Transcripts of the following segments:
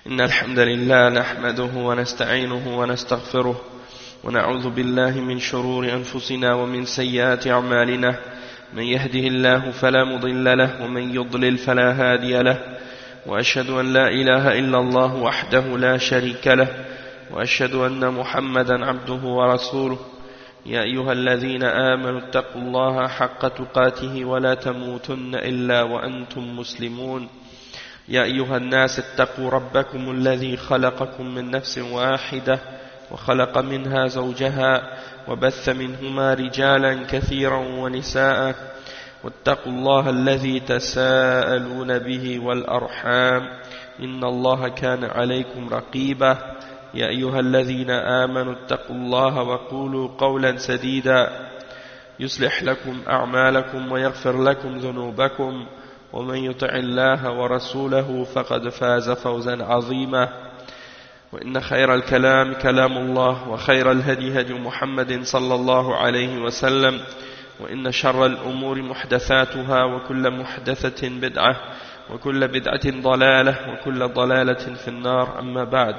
إن الحمد لله نحمده ونستعينه ونستغفره ونعوذ بالله من شرور أنفسنا ومن سيئات أعمالنا من يهده الله فلا مضل له ومن يضلل فلا هادي له وأشهد أن لا إله إلا الله وحده لا شريك له وأشهد أن محمدا عبده ورسوله يا أيها الذين آمنوا اتقوا الله حق تقاته ولا تموتن إلا وأنتم مسلمون يا أيها الناس اتقوا ربكم الذي خلقكم من نفس واحدة وخلق منها زوجها وبث منهما رجالا كثيرا ونساء واتقوا الله الذي تساءلون به والأرحام إن الله كان عليكم رقيبا يا أيها الذين آمنوا اتقوا الله وقولوا قولا سديدا يصلح لكم أعمالكم ويغفر لكم ذنوبكم ومن يطع الله ورسوله فقد فاز فوزا عظيما وإن خير الكلام كلام الله وخير الهدي هدي محمد صلى الله عليه وسلم وإن شر الأمور محدثاتها وكل محدثة بدعة وكل بدعة ضلالة وكل ضلالة في النار أما بعد.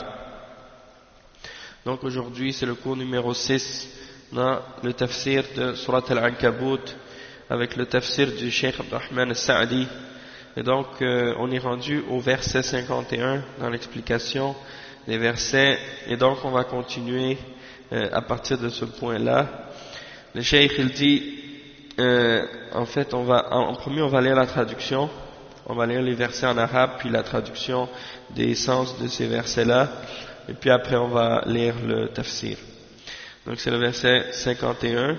Donc aujourd'hui c'est le cours numéro 6 dans le tafsir de Surat Al-Ankabut avec le tafsir du Cheikh Abdurrahman Al-Sa'di. Et donc on est rendu au verset 51 dans l'explication des versets, et donc on va continuer à partir de ce point-là. Le Cheikh il dit en fait en premier on va lire la traduction, on va lire les versets en arabe puis la traduction des sens de ces versets-là, et puis après on va lire le tafsir. Donc c'est le verset 51.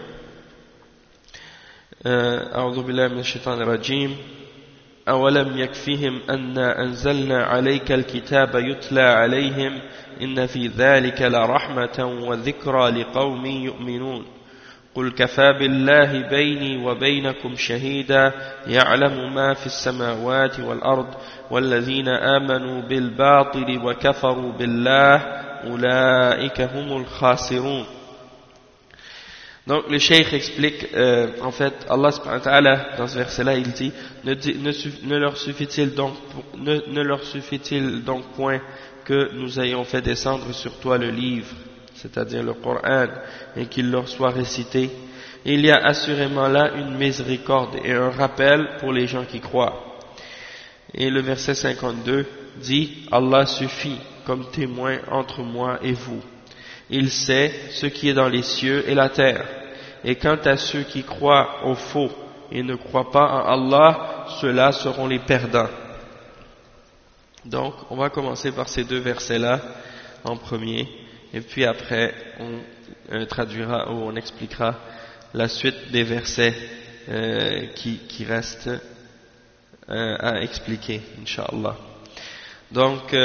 أعوذ بالله من الشيطان الرجيم أولم يكفهم أنا أنزلنا عليك الكتاب يتلى عليهم إن في ذلك لرحمة وذكرى لقوم يؤمنون قل كفى بالله بيني وبينكم شهيدا يعلم ما في السماوات والأرض والذين آمنوا بالباطل وكفروا بالله أولئك هم الخاسرون. Donc le cheikh explique, en fait, Allah subhanahu wa ta'ala, dans ce verset-là, il dit, ne leur suffit-il donc point que nous ayons fait descendre sur toi le livre, c'est-à-dire le Coran, et qu'il leur soit récité. Il y a assurément là une miséricorde et un rappel pour les gens qui croient. Et le verset 52 dit, Allah suffit comme témoin entre moi et vous. Il sait ce qui est dans les cieux et la terre. Et quant à ceux qui croient au faux et ne croient pas en Allah, ceux-là seront les perdants. Donc, on va commencer par ces deux versets-là en premier, et puis après, on traduira ou on expliquera la suite des versets qui restent à expliquer, Inch'Allah. Donc,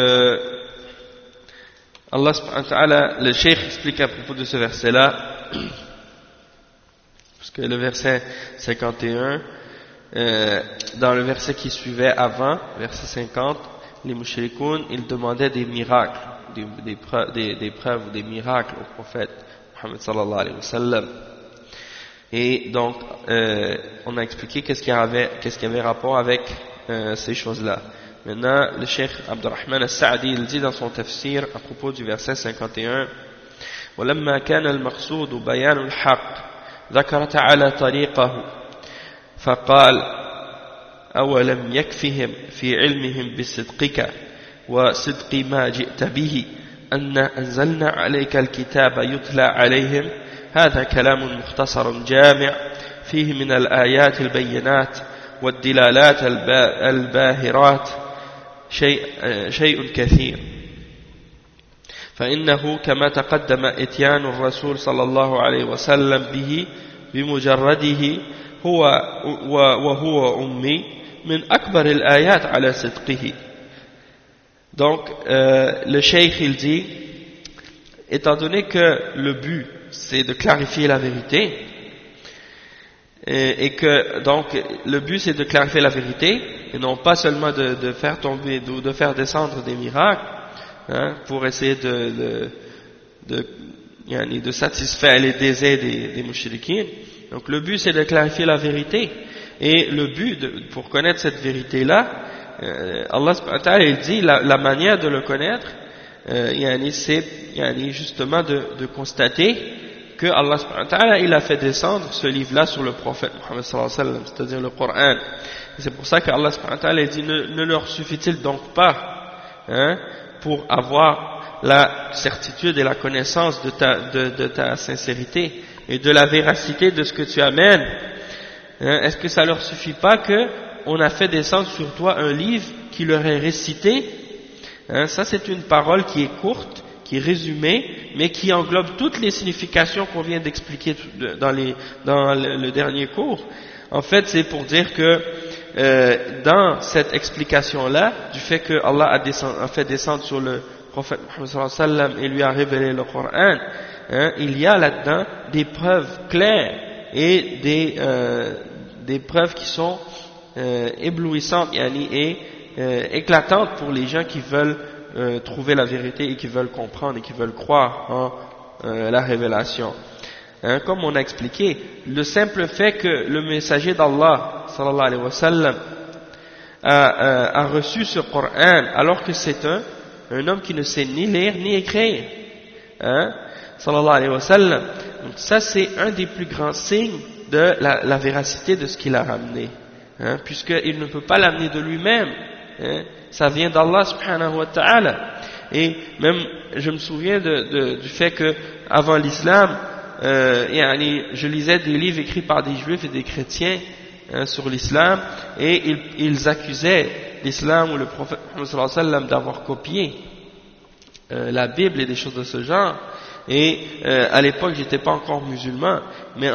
Allah subhanahu wa ta'ala, le cheikh explique à propos de ce verset-là, parce que le verset 51, dans le verset qui suivait avant, verset 50, les mushrikoun, ils demandaient des miracles, des preuves ou des miracles au prophète Muhammad sallallahu alayhi wa sallam. Et donc, on a expliqué qu'est-ce qui avait rapport avec ces choses-là. Maintenant, le Cheikh Abdurrahman Al-Sa'di, il dit dans son tafsir à propos du verset 51, وَلَمَّا كَانَ الْمَقْصُودُ بَيَانُ الْحَقِّ ذكر تعالى طريقه فقال أولم يكفهم في علمهم بصدقك وصدق ما جئت به أن أنزلنا عليك الكتاب يتلى عليهم هذا كلام مختصر جامع فيه من الآيات البينات والدلالات الباهرات شيء كثير فإنه كما تقدم إتيان الرسول صلى الله عليه وسلم به بمجرده وهو أمي من أكبر الآيات على صدقه. Donc le cheikh il dit, étant donné que le but c'est de clarifier la vérité et que donc le but c'est de clarifier la vérité et non pas seulement de faire tomber ou de faire descendre des miracles, hein, pour essayer de satisfaire les désirs des mushrikines. Donc le but c'est de clarifier la vérité, et le but pour connaître cette vérité là Allah subhanahu wa ta'ala, il dit la manière de le connaître, c'est justement de constater que Allah subhanahu wa ta'ala, il a fait descendre ce livre-là sur le prophète Muhammad sallallahu alayhi wa sallam, c'est-à-dire le Coran. C'est pour ça qu'Allah subhanahu wa ta'ala dit ne leur suffit-il donc pas pour avoir la certitude et la connaissance de ta sincérité et de la véracité de ce que tu amènes, est-ce que ça leur suffit pas que on a fait descendre sur toi un livre qui leur est récité? Ça c'est une parole qui est courte, qui est résumée, mais qui englobe toutes les significations qu'on vient d'expliquer dans le dernier cours. En fait, c'est pour dire que dans cette explication-là, du fait que Allah a fait descendre sur le prophète Muhammad sallallahu alayhi wa sallam et lui a révélé le Coran, il y a là-dedans des preuves claires et des preuves qui sont éblouissantes et éclatantes pour les gens qui veulent trouver la vérité et qui veulent comprendre et qui veulent croire en la révélation. Comme on a expliqué, le simple fait que le messager d'Allah sallallahu alayhi wa sallam a reçu ce Coran alors que c'est un homme qui ne sait ni lire ni écrire, sallallahu alayhi wa sallam. Donc ça c'est un des plus grands signes de la véracité de ce qu'il a ramené, puisqu'il ne peut pas l'amener de lui-même, ça vient d'Allah subhanahu wa ta'ala. Et même je me souviens du fait que avant l'islam, je lisais des livres écrits par des juifs et des chrétiens sur l'islam, et ils accusaient l'islam ou le prophète Muhammad sallallahu alayhi wa sallam d'avoir copié la Bible et des choses de ce genre. Et à l'époque j'étais pas encore musulman, mais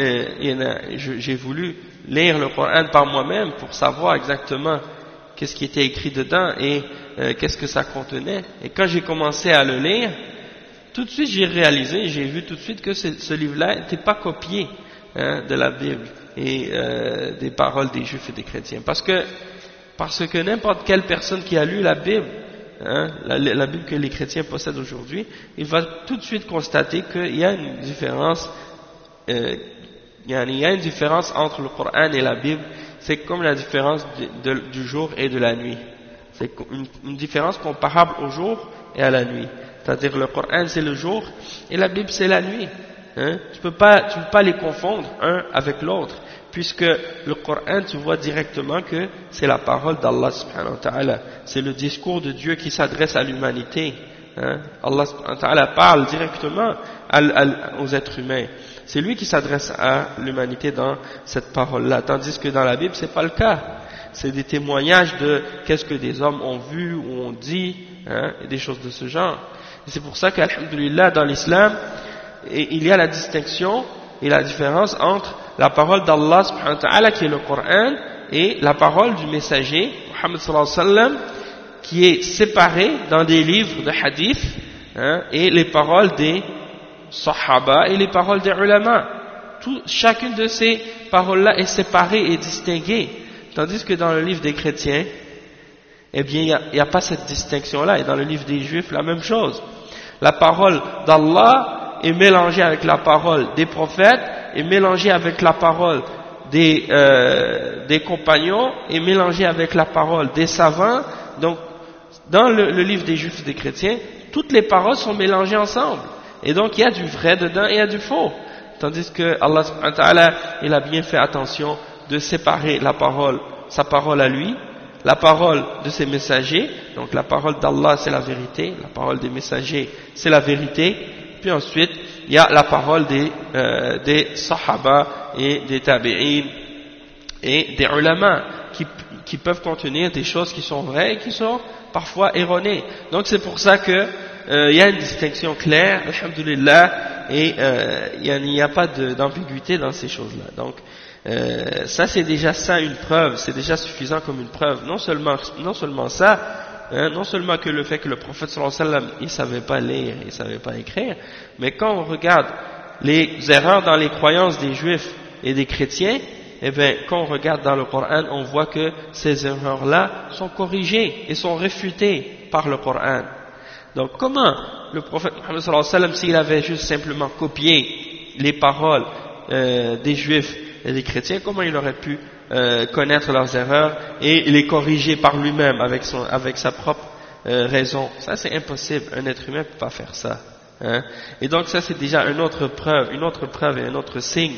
j'ai voulu lire le Coran par moi-même pour savoir exactement qu'est-ce qui était écrit dedans et qu'est-ce que ça contenait. Et quand j'ai commencé à le lire, tout de suite j'ai réalisé, j'ai vu tout de suite que ce livre-là n'était pas copié de la Bible et des paroles des Juifs et des chrétiens. Parce que n'importe quelle personne qui a lu la Bible, la Bible que les chrétiens possèdent aujourd'hui, il va tout de suite constater qu'il y a une différence, il y a une différence entre le Coran et la Bible. C'est comme la différence du jour et de la nuit. C'est une différence comparable au jour et à la nuit. C'est-à-dire le Coran c'est le jour et la Bible c'est la nuit. Tu peux pas les confondre un avec l'autre, puisque le Coran tu vois directement que c'est la parole d'Allah subhanahu wa ta'ala. C'est le discours de Dieu qui s'adresse à l'humanité. Allah subhanahu wa ta'ala parle directement aux êtres humains. C'est lui qui s'adresse à l'humanité dans cette parole-là, tandis que dans la Bible c'est pas le cas. C'est des témoignages de qu'est-ce que des hommes ont vu ou ont dit, et des choses de ce genre. Et c'est pour ça qu'alhamdulillah dans l'islam il y a la distinction et la différence entre la parole d'Allah subhanahu wa ta'ala qui est le Coran et la parole du messager Muhammad sallallahu alayhi wa sallam qui est séparée dans des livres de hadith, et les paroles des Sahaba et les paroles des ulama. Chacune de ces paroles-là est séparée et distinguée, tandis que dans le livre des chrétiens, eh bien, il n'y a pas cette distinction-là, et dans le livre des juifs, la même chose. La parole d'Allah est mélangée avec la parole des prophètes, est mélangée avec la parole des compagnons, est mélangée avec la parole des savants. Donc, dans le livre des juifs et des chrétiens, toutes les paroles sont mélangées ensemble. Et donc il y a du vrai dedans et il y a du faux. Tandis que Allah subhanahu wa ta'ala, il a bien fait attention de séparer sa parole à lui, la parole de ses messagers. Donc la parole d'Allah c'est la vérité, la parole des messagers c'est la vérité. Puis ensuite il y a la parole des sahaba et des tabi'in et des ulama qui peuvent contenir des choses qui sont vraies et qui sont parfois erronées. Donc c'est pour ça que il y a une distinction claire, alhamdulillah, et il n'y a pas d'ambiguïté dans ces choses-là. Donc ça c'est déjà ça une preuve, c'est déjà suffisant comme une preuve. Non seulement ça, non seulement que le fait que le prophète sallallahu alayhi wa sallam il savait pas lire, il savait pas écrire, mais quand on regarde les erreurs dans les croyances des juifs et des chrétiens, eh bien quand on regarde dans le Coran, on voit que ces erreurs-là sont corrigées et sont réfutées par le Coran. Donc comment le prophète Muhammad sallallahu alayhi wa sallam, s'il avait juste simplement copié les paroles des juifs et des chrétiens, comment il aurait pu connaître leurs erreurs et les corriger par lui-même avec sa propre raison. Ça c'est impossible, un être humain ne peut pas faire ça. Hein? Et donc ça c'est déjà une autre preuve et un autre signe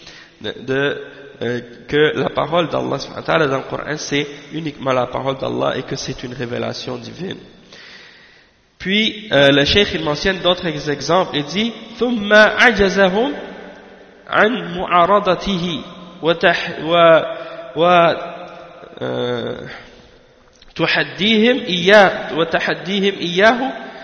que la parole d'Allah subhanahu wa ta'ala dans le Coran c'est uniquement la parole d'Allah et que c'est une révélation divine. Puis le cheikh il mentionne d'autres exemples, il dit ثُمَّ عَجَزَهُمْ عَنْ مُعَارَضَتِهِ وتحديهم إياه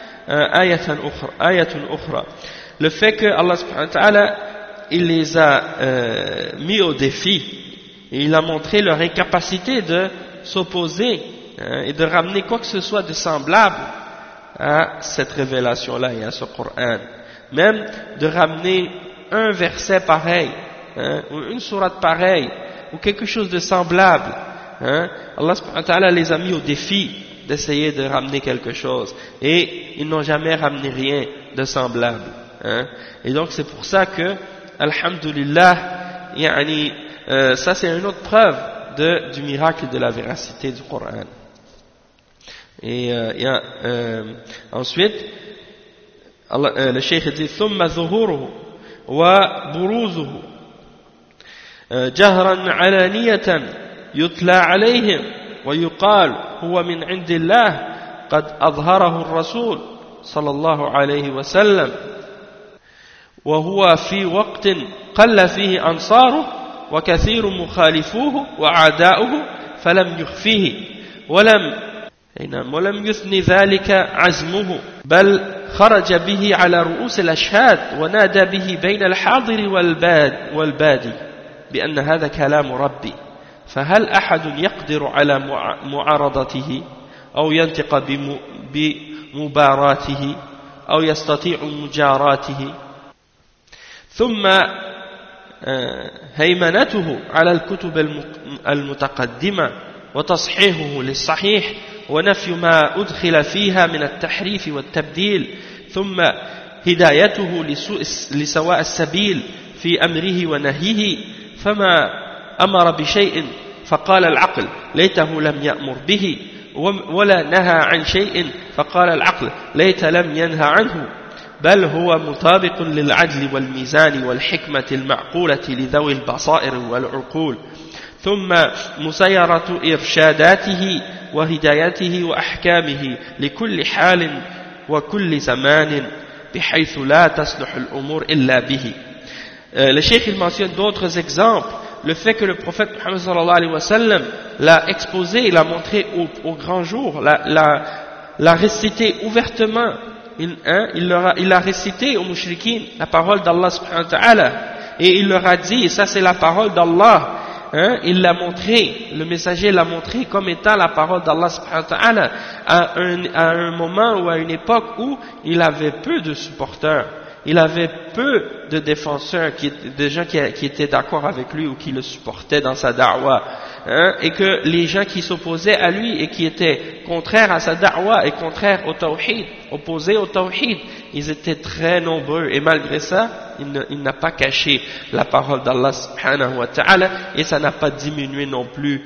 آية أخرى. Le fait que Allah subhanahu wa ta'ala il les a mis au défi et il a montré leur incapacité de s'opposer et de ramener quoi que ce soit de semblable à cette révélation-là et à ce Coran. Même de ramener un verset pareil, ou une sourate pareille, ou quelque chose de semblable. Allah subhanahu wa ta'ala les a mis au défi d'essayer de ramener quelque chose. Et ils n'ont jamais ramené rien de semblable. Et donc c'est pour ça que, alhamdulillah, ça c'est une autre preuve du miracle de la véracité du Coran. Et ensuite, le cheikh dit ثم ظهوره وبروزه جهرا علانية يتلى عليهم ويقال هو من عند الله قد أظهره الرسول صلى الله عليه وسلم وهو في وقت قل فيه أنصاره وكثير مخالفوه وأعداؤه فلم يخفيه ولم يثني ذلك عزمه بل خرج به على رؤوس الأشهاد ونادى به بين الحاضر والبادي بأن هذا كلام ربي فهل أحد يقدر على معارضته أو ينطق بمباراته أو يستطيع مجاراته ثم هيمنته على الكتب المتقدمة وتصحيحه للصحيح ونفي ما أدخل فيها من التحريف والتبديل ثم هدايته لسواء السبيل في أمره ونهيه فما أمر بشيء فقال العقل ليته لم يأمر به ولا نهى عن شيء فقال العقل ليت لم ينهى عنه بل هو مطابق للعدل والميزان والحكمة المعقولة لذوي البصائر والعقول ثم مسيرة إرشاداته وهدايته وأحكامه لكل حال وكل زمان بحيث لا تصلح الأمور إلا به. Le cheikh il mentionne d'autres exemples. Le fait que le prophète Muhammad sallallahu alayhi wa sallam l'a exposé, l'a montré au grand jour, l'a récité ouvertement. Il a récité aux mushrikines la parole d'Allah subhanahu wa ta'ala et il leur a dit, et ça c'est la parole d'Allah. Il l'a montré, le messager l'a montré comme étant la parole d'Allah subhanahu wa ta'ala à un moment ou à une époque où il avait peu de supporters, il avait peu de défenseurs, de gens qui étaient d'accord avec lui ou qui le supportaient dans sa da'wa, et que les gens qui s'opposaient à lui et qui étaient contraires à sa da'wa et contraires au tawhid, opposés au tawhid, ils étaient très nombreux et malgré ça, il n'a pas caché la parole d'Allah subhanahu wa ta'ala et ça n'a pas diminué non plus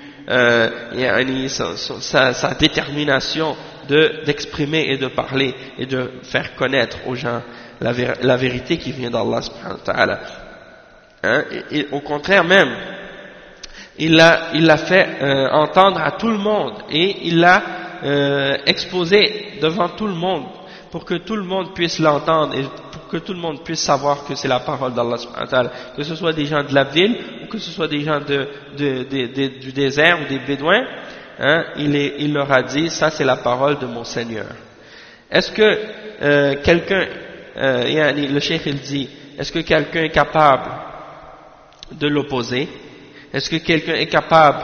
sa détermination d'exprimer et de parler et de faire connaître aux gens la vérité qui vient d'Allah subhanahu wa ta'ala. Et au contraire même, il l'a fait entendre à tout le monde et il l'a exposé devant tout le monde pour que tout le monde puisse l'entendre et pour que tout le monde puisse savoir que c'est la parole d'Allah subhanahu wa ta'ala, que ce soit des gens de la ville ou que ce soit des gens du désert ou des bédouins, il leur a dit, ça c'est la parole de mon Seigneur. Est-ce que quelqu'un, le cheikh il dit, est-ce que quelqu'un est capable de l'opposer? Est-ce que quelqu'un est capable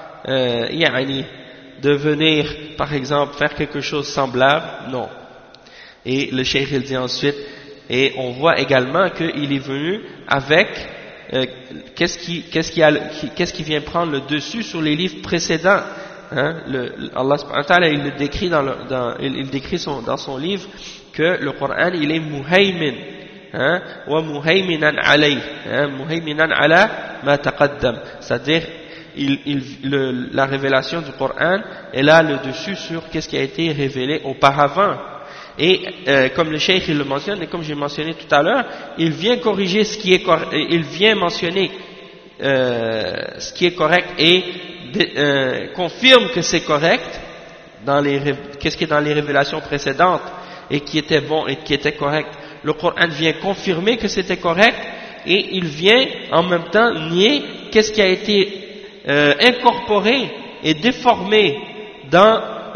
de venir, par exemple, faire quelque chose de semblable? Non. Et le cheikh il dit ensuite, et on voit également qu'il est venu avec qu'est-ce qui vient prendre le dessus sur les livres précédents. Allah subhanahu wa ta'ala il le décrit il décrit dans son livre que le Coran il est muhaymin wa muhayminan alayh, muhayminan ala ma taqaddam, c'est-à-dire la révélation du Coran, elle a le dessus sur qu'est-ce qui a été révélé auparavant. Et comme le cheikh il le mentionne, et comme j'ai mentionné tout à l'heure, il vient corriger ce qui est il vient mentionner ce qui est correct et confirme que c'est correct qu'est-ce qui est dans les révélations précédentes et qui était bon et qui était correct. Le Coran vient confirmer que c'était correct et il vient en même temps nier qu'est-ce qui a été incorporé et déformé dans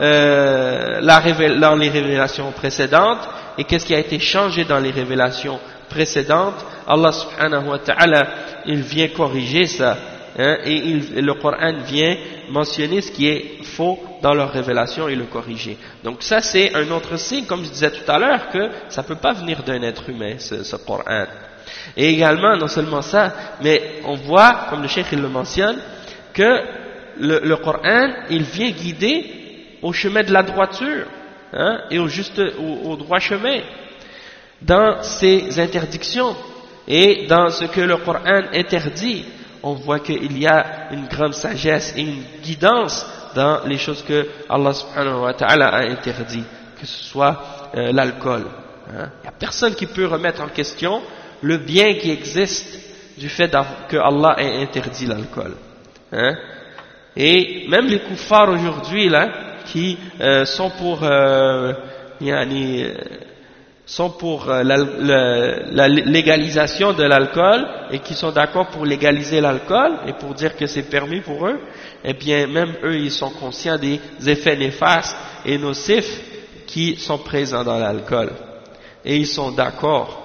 les révélations précédentes et qu'est-ce qui a été changé dans les révélations précédentes. Allah subhanahu wa ta'ala il vient corriger ça, hein, et le Coran vient mentionner ce qui est faux dans leur révélation et le corriger. Donc ça c'est un autre signe, comme je disais tout à l'heure, que ça ne peut pas venir d'un être humain ce Coran. Et également, non seulement ça, mais on voit, comme le cheikh il le mentionne, que le Coran il vient guider au chemin de la droiture, hein, et au droit chemin, dans ses interdictions et dans ce que le Coran interdit. On voit qu'il y a une grande sagesse et une guidance dans les choses que Allah subhanahu wa ta'ala a interdit, que ce soit l'alcool. Hein. Il n'y a personne qui peut remettre en question le bien qui existe du fait que Allah ait interdit l'alcool. Hein. Et même les kuffars aujourd'hui là, qui sont pour la légalisation de l'alcool et qui sont d'accord pour légaliser l'alcool et pour dire que c'est permis pour eux, eh bien même eux ils sont conscients des effets néfastes et nocifs qui sont présents dans l'alcool et ils sont d'accord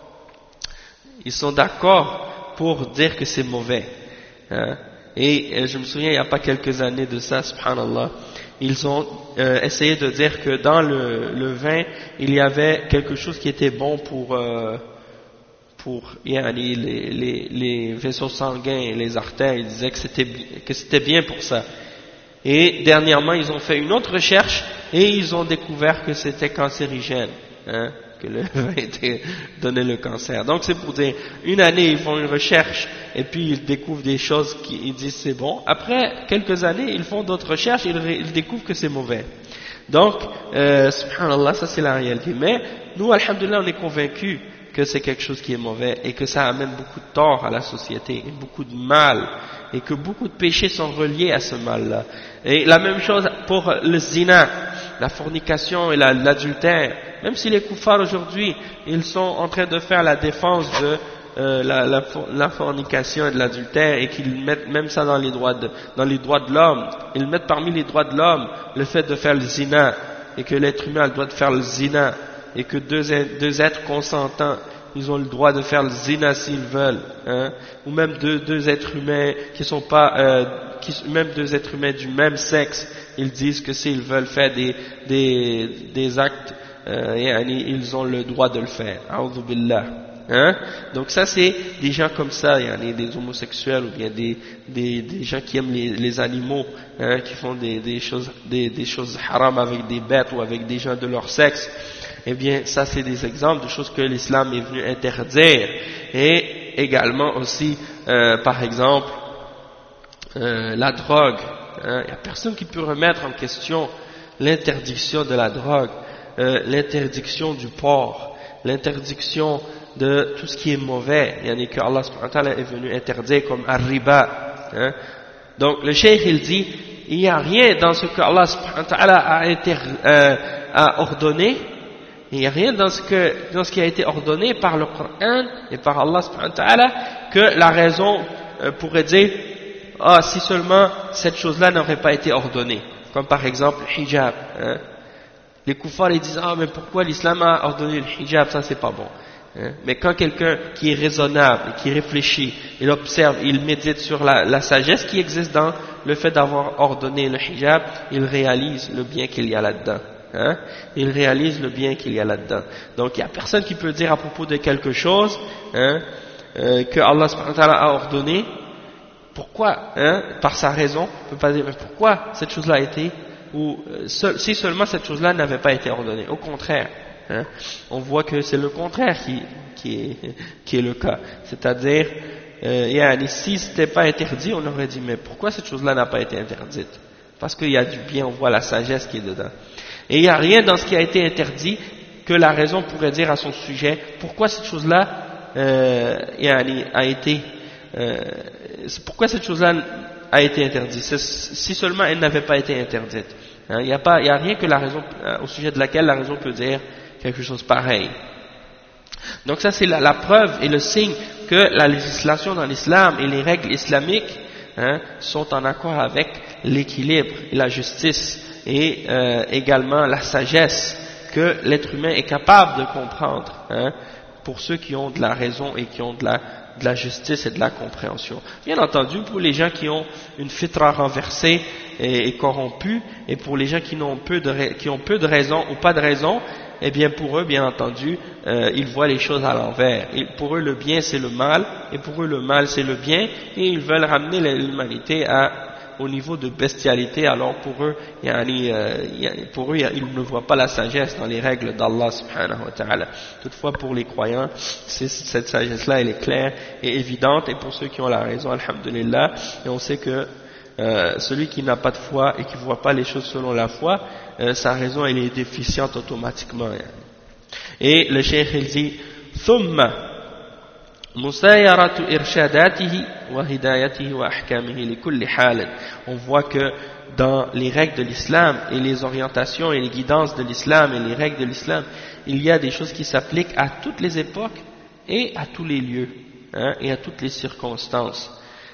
pour dire que c'est mauvais, hein. Et je me souviens il n'y a pas quelques années de ça, subhanallah, ils ont essayé de dire que dans le vin, il y avait quelque chose qui était bon pour les vaisseaux sanguins et les artères. Ils disaient que c'était bien pour ça. Et dernièrement, ils ont fait une autre recherche et ils ont découvert que c'était cancérigène, hein, que le vin donnait le cancer. Donc c'est pour dire, une année ils font une recherche et puis ils découvrent des choses qu'ils disent c'est bon. Après quelques années ils font d'autres recherches et ils découvrent que c'est mauvais. Donc subhanallah, ça c'est la réalité. Mais nous alhamdulillah on est convaincus que c'est quelque chose qui est mauvais et que ça amène beaucoup de tort à la société et beaucoup de mal et que beaucoup de péchés sont reliés à ce mal-là. Et la même chose pour le zina, la fornication et l'adultère. Même si les kuffars aujourd'hui, ils sont en train de faire la défense de la fornication et de l'adultère et qu'ils mettent même ça dans les droits de l'homme. Ils mettent parmi les droits de l'homme le fait de faire le zina et que l'être humain a le droit de faire le zina et que deux êtres consentants, ils ont le droit de faire le zina s'ils veulent, hein, ou même deux êtres humains qui sont pas, même deux êtres humains du même sexe, ils disent que s'ils veulent faire des actes, ils ont le droit de le faire. A'udhu billah. Hein? Donc ça c'est des gens comme ça, des homosexuels ou bien des gens qui aiment les animaux, hein, qui font des choses haram avec des bêtes ou avec des gens de leur sexe. Eh bien ça c'est des exemples de choses que l'islam est venu interdire. Et également aussi par exemple la drogue, hein. Il n'y a personne qui peut remettre en question l'interdiction de la drogue, l'interdiction du porc, l'interdiction de tout ce qui est mauvais, que Allah subhanahu wa ta'ala est venu interdire comme ar-riba, hein. Donc le cheikh il dit il n'y a rien dans ce que Allah subhanahu wa ta'ala a ordonné, il n'y a rien dans ce qui a été ordonné par le Coran et par Allah subhanahu wa ta'ala que la raison pourrait dire si seulement cette chose-là n'aurait pas été ordonnée, comme par exemple le hijab, hein. Les kuffars ils disent mais pourquoi l'islam a ordonné le hijab, ça c'est pas bon. Mais quand quelqu'un qui est raisonnable, qui réfléchit, il observe, il médite sur la sagesse qui existe dans le fait d'avoir ordonné le hijab, il réalise le bien qu'il y a là-dedans. Hein? Il réalise le bien qu'il y a là-dedans. Donc il n'y a personne qui peut dire à propos de quelque chose, hein, que Allah subhanahu wa ta'ala a ordonné. Pourquoi, hein, par sa raison, on ne peut pas dire mais pourquoi cette chose-là a été, ou si seulement cette chose-là n'avait pas été ordonnée. Au contraire. Hein, on voit que c'est le contraire qui est le cas, c'est-à-dire si c'était pas interdit, on aurait dit mais pourquoi cette chose-là n'a pas été interdite? Parce qu'il y a du bien, on voit la sagesse qui est dedans. Et il n'y a rien dans ce qui a été interdit que la raison pourrait dire à son sujet pourquoi cette chose-là pourquoi cette chose-là a été interdite, si seulement elle n'avait pas été interdite. Il n'y a rien que la raison au sujet de laquelle la raison peut dire quelque chose pareil. Donc ça c'est la preuve et le signe que la législation dans l'islam et les règles islamiques sont en accord avec l'équilibre et la justice et également la sagesse que l'être humain est capable de comprendre pour ceux qui ont de la raison et qui ont de la justice et de la compréhension. Bien entendu, pour les gens qui ont une fitra renversée et corrompue, et pour les gens qui ont peu de raison ou pas de raison, eh bien pour eux, bien entendu, ils voient les choses à l'envers. Pour eux, le bien c'est le mal, et pour eux, le mal c'est le bien, et ils veulent ramener l'humanité au niveau de bestialité. Alors pour eux, ils ne voient pas la sagesse dans les règles d'Allah subhanahu wa ta'ala. Toutefois, pour les croyants, cette sagesse-là, elle est claire et évidente, et pour ceux qui ont la raison, alhamdulillah, et on sait que celui qui n'a pas de foi et qui ne voit pas les choses selon la foi, sa raison elle est déficiente automatiquement. Et le cheikh il dit ثم مسايرة إرشاداته وهدايته وأحكامه لكل حال. On voit que dans les règles de l'islam et les orientations et les guidances de l'islam et les règles de l'islam, il y a des choses qui s'appliquent à toutes les époques et à tous les lieux et à toutes les circonstances.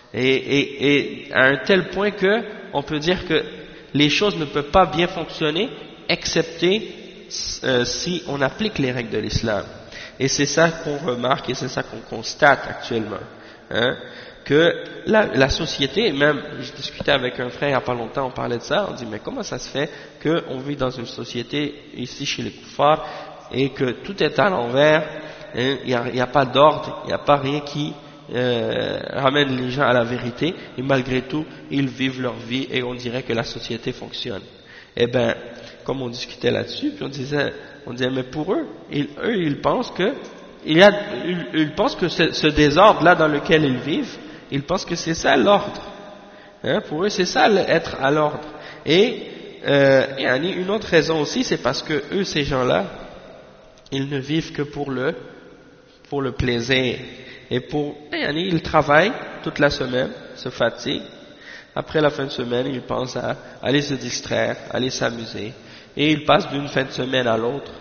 Et à un tel point que on peut dire que les choses ne peuvent pas bien fonctionner excepté si on applique les règles de l'islam. Et c'est ça qu'on remarque et c'est ça qu'on constate actuellement, que la société, et même je discutais avec un frère il n'y a pas longtemps, on parlait de ça, on dit mais comment ça se fait qu'on vit dans une société ici chez les koufars et que tout est à l'envers, il n'y a pas d'ordre, il n'y a pas rien qui ramène les gens à la vérité, et malgré tout ils vivent leur vie et on dirait que la société fonctionne. Eh bien, comme on discutait là-dessus, puis on disait mais pour eux, ils pensent que ils pensent que ce désordre-là dans lequel ils vivent, ils pensent que c'est ça l'ordre. Pour eux, c'est ça être à l'ordre. Et une autre raison aussi, c'est parce que eux, ces gens-là, ils ne vivent que pour le plaisir. Et ils travaillent toute la semaine, se fatiguent. Après la fin de semaine, ils pensent à aller se distraire, aller s'amuser. Et ils passent d'une fin de semaine à l'autre.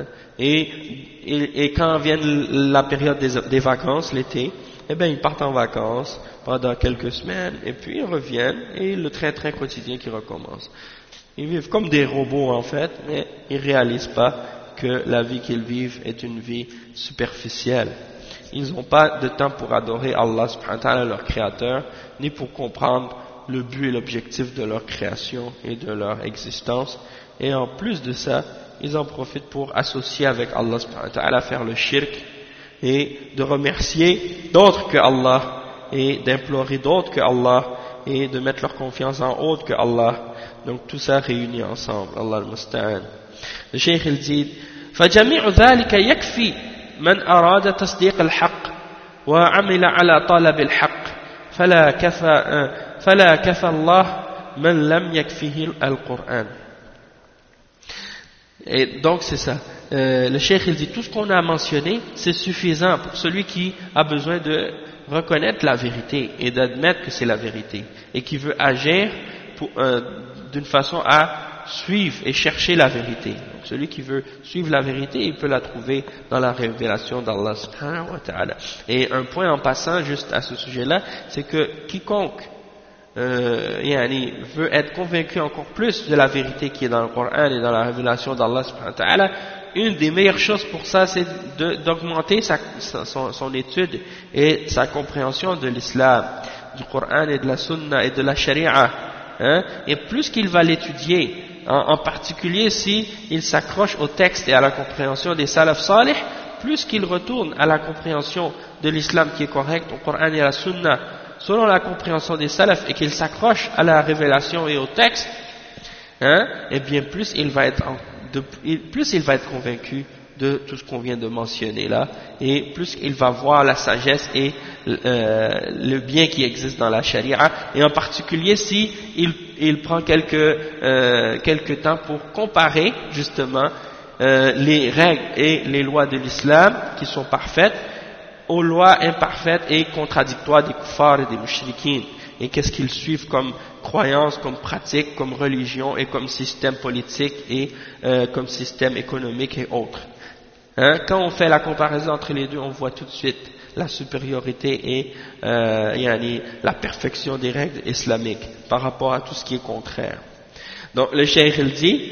Et quand vient la période des vacances, l'été, eh bien ils partent en vacances pendant quelques semaines, et puis ils reviennent, et le train-train quotidien qui recommence. Ils vivent comme des robots en fait, mais ils réalisent pas que la vie qu'ils vivent est une vie superficielle. Ils n'ont pas de temps pour adorer Allah subhanahu wa ta'ala, leur créateur, ni pour comprendre le but et l'objectif de leur création et de leur existence. Et en plus de ça, ils en profitent pour associer avec Allah subhanahu wa ta'ala, faire le shirk et de remercier d'autres que Allah et d'implorer d'autres que Allah et de mettre leur confiance en autre que Allah. Donc tout ça réuni ensemble. Allah al-Musta'an. Le cheikh il dit فجميع ذلك يكفي من أراد تصديق الحق وعمل على طلب الحق فلا كفى الله من لم يكفه القرآن. Et donc c'est ça. Le cheikh il dit tout ce qu'on a mentionné c'est suffisant pour celui qui a besoin de reconnaître la vérité et d'admettre que c'est la vérité et qui veut agir d'une façon à suivre et chercher la vérité. Donc celui qui veut suivre la vérité, il peut la trouver dans la révélation d'Allah subhanahu wa ta'ala. Et un point en passant juste à ce sujet-là, c'est que quiconque veut être convaincu encore plus de la vérité qui est dans le Coran et dans la révélation d'Allah subhanahu wa ta'ala, une des meilleures choses pour ça, c'est d'augmenter son étude et sa compréhension de l'islam, du Coran et de la Sunna et de la Sharia. Et plus qu'il va l'étudier, en particulier si il s'accroche au texte et à la compréhension des salaf salih, plus qu'il retourne à la compréhension de l'islam qui est correcte, au Coran et à la Sunna, selon la compréhension des salaf, et qu'il s'accroche à la révélation et au texte, et bien plus il va être convaincu de tout ce qu'on vient de mentionner là, et plus il va voir la sagesse et le bien qui existe dans la charia, et en particulier si il prend quelques temps pour comparer justement les règles et les lois de l'islam qui sont parfaites aux lois imparfaites et contradictoires des kuffars et des mushrikines, et qu'est-ce qu'ils suivent comme croyance, comme pratique, comme religion et comme système politique et comme système économique et autres. Quand on fait la comparaison entre les deux, on voit tout de suite la supériorité et la perfection des règles islamiques par rapport à tout ce qui est contraire. Donc le cheikh il dit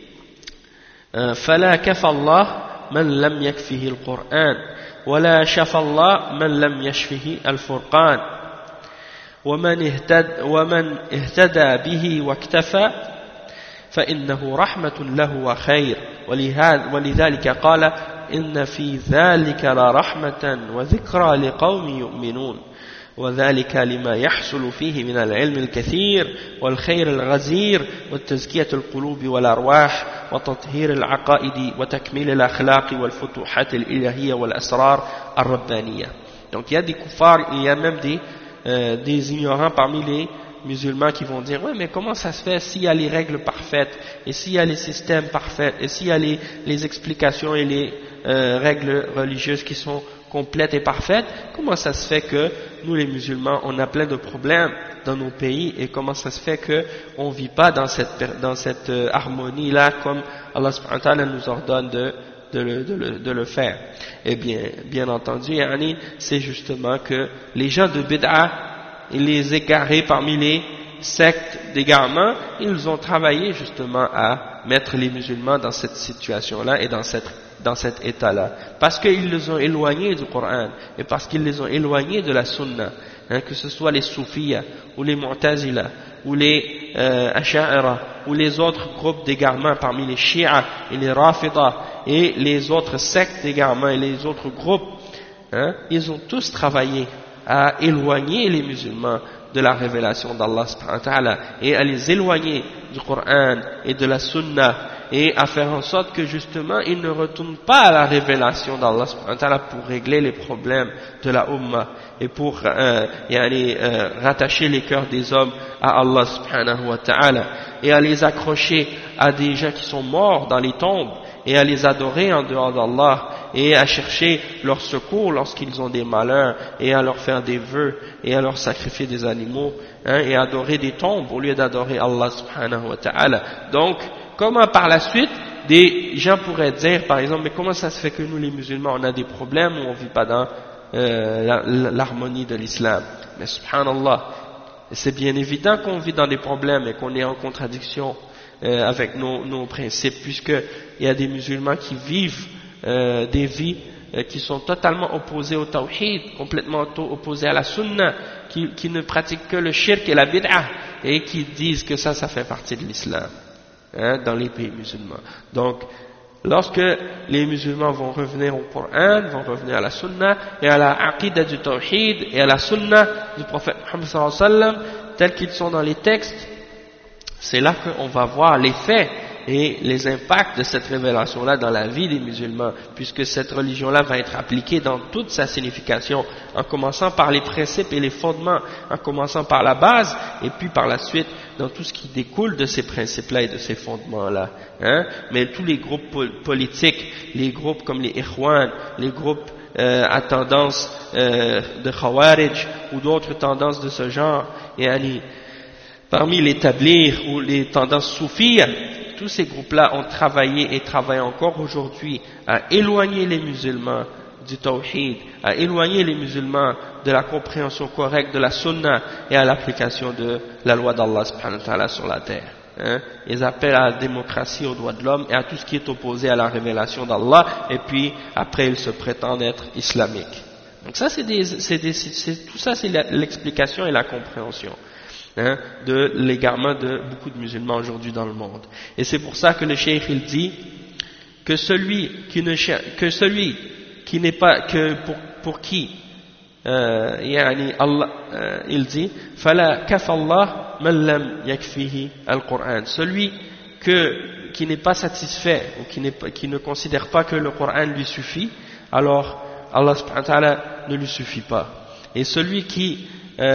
فلا كفى الله من لم يكفه القرآن ولا شفى الله من لم يشفه الفرقان ومن اهتدى به واكتفى فإنه رحمة له وخير ولذلك قال إن في ذلك لرحمة وذكرى لقوم يؤمنون وذلك لما يحصل فيه من العلم الكثير والخير الغزير وتزكية القلوب والأرواح وتطهير العقائد وتكميل الأخلاق والفتوحات الإلهية والأسرار الربانية. Donc il y a des kuffars, il y a même des ignorants parmi les musulmans qui vont dire ouais mais comment ça se fait s'il y a les règles parfaites et s'il y a les systèmes parfaits et s'il y a les explications et les règles religieuses qui sont complètes et parfaites, comment ça se fait que nous les musulmans on a plein de problèmes dans nos pays et comment ça se fait que on vit pas dans cette harmonie là comme Allah subhanahu wa ta'ala nous ordonne de le faire. Eh bien entendu, c'est justement que les gens de bid'a et les égarés parmi les sectes d'égarement, ils ont travaillé justement à mettre les musulmans dans cette situation-là et dans cet état-là, parce qu'ils les ont éloignés du Coran et parce qu'ils les ont éloignés de la Sunna, que ce soit les Soufiyas ou les Mu'tazila ou les Asha'ira ou les autres groupes d'égarement parmi les Shia et les Rafida et les autres sectes d'égarement et les autres groupes, ils ont tous travaillé à éloigner les musulmans de la révélation d'Allah subhanahu wa ta'ala et à les éloigner du Coran et de la Sunna et à faire en sorte que justement ils ne retournent pas à la révélation d'Allah subhanahu wa ta'ala pour régler les problèmes de la Ummah et pour rattacher les cœurs des hommes à Allah subhanahu wa ta'ala et à les accrocher à des gens qui sont morts dans les tombes et à les adorer en dehors d'Allah et à chercher leur secours lorsqu'ils ont des malheurs et à leur faire des vœux et à leur sacrifier des animaux et à adorer des tombes au lieu d'adorer Allah subhanahu wa ta'ala. Donc comment par la suite des gens pourraient dire par exemple mais comment ça se fait que nous les musulmans on a des problèmes ou on vit pas dans l'harmonie de l'islam? Mais subhanallah, c'est bien évident qu'on vit dans des problèmes et qu'on est en contradiction avec nos principes, puisqu'il y a des musulmans qui vivent des vies qui sont totalement opposées au tawhid, complètement opposées à la sunna, qui ne pratiquent que le shirk et la bid'ah, et qui disent que ça fait partie de l'islam, dans les pays musulmans. Donc, lorsque les musulmans vont revenir au Coran, vont revenir à la sunna, et à la aqidah du tawhid, et à la sunna du prophète Muhammad sallallahu alayhi wa sallam, tels qu'ils sont dans les textes, c'est là qu'on va voir l'effet et les impacts de cette révélation-là dans la vie des musulmans, puisque cette religion-là va être appliquée dans toute sa signification, en commençant par les principes et les fondements, en commençant par la base, et puis par la suite dans tout ce qui découle de ces principes-là et de ces fondements-là. Mais tous les groupes politiques, les groupes comme les Ikhwan, les groupes à tendance de Khawarij ou d'autres tendances de ce genre, et parmi les tabligh ou les tendances soufiyas, tous ces groupes-là ont travaillé et travaillent encore aujourd'hui à éloigner les musulmans du tawhid, à éloigner les musulmans de la compréhension correcte de la sunna et à l'application de la loi d'Allah subhanahu wa ta'ala sur la terre. Ils appellent à la démocratie, aux droits de l'homme et à tout ce qui est opposé à la révélation d'Allah, et puis après ils se prétendent être islamiques. Donc ça tout ça c'est l'explication et la compréhension de l'égarement de beaucoup de musulmans aujourd'hui dans le monde. Et c'est pour ça que le cheikh il dit que celui qui n'est pas que pour qui Allah il dit fala kafallah man lam yakfihi al-Qur'an, celui qui n'est pas satisfait ou qui ne considère pas que le Coran lui suffit, alors Allah subhanahu wa ta'ala ne lui suffit pas. Et celui qui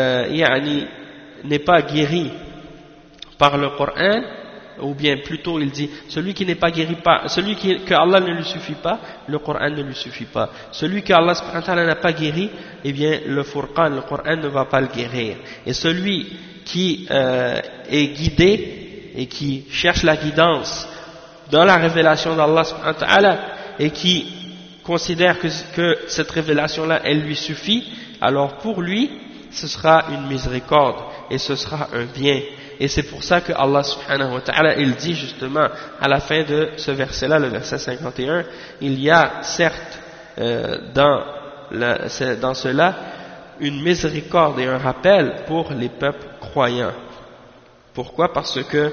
n'est pas guéri par le Coran, ou bien plutôt il dit celui qui n'est pas guéri par que Allah ne lui suffit pas, le Coran ne lui suffit pas. Celui que Allah subhanahu wa ta'ala n'a pas guéri, eh bien le Furqan, le Coran ne va pas le guérir. Et celui qui est guidé et qui cherche la guidance dans la révélation d'Allah subhanahu wa ta'ala et qui considère que cette révélation-là, elle lui suffit, alors pour lui, ce sera une miséricorde et ce sera un bien. Et c'est pour ça que Allah subhanahu wa ta'ala, il dit justement à la fin de ce verset-là, le verset 51, il y a certes dans cela une miséricorde et un rappel pour les peuples croyants. Pourquoi? Parce que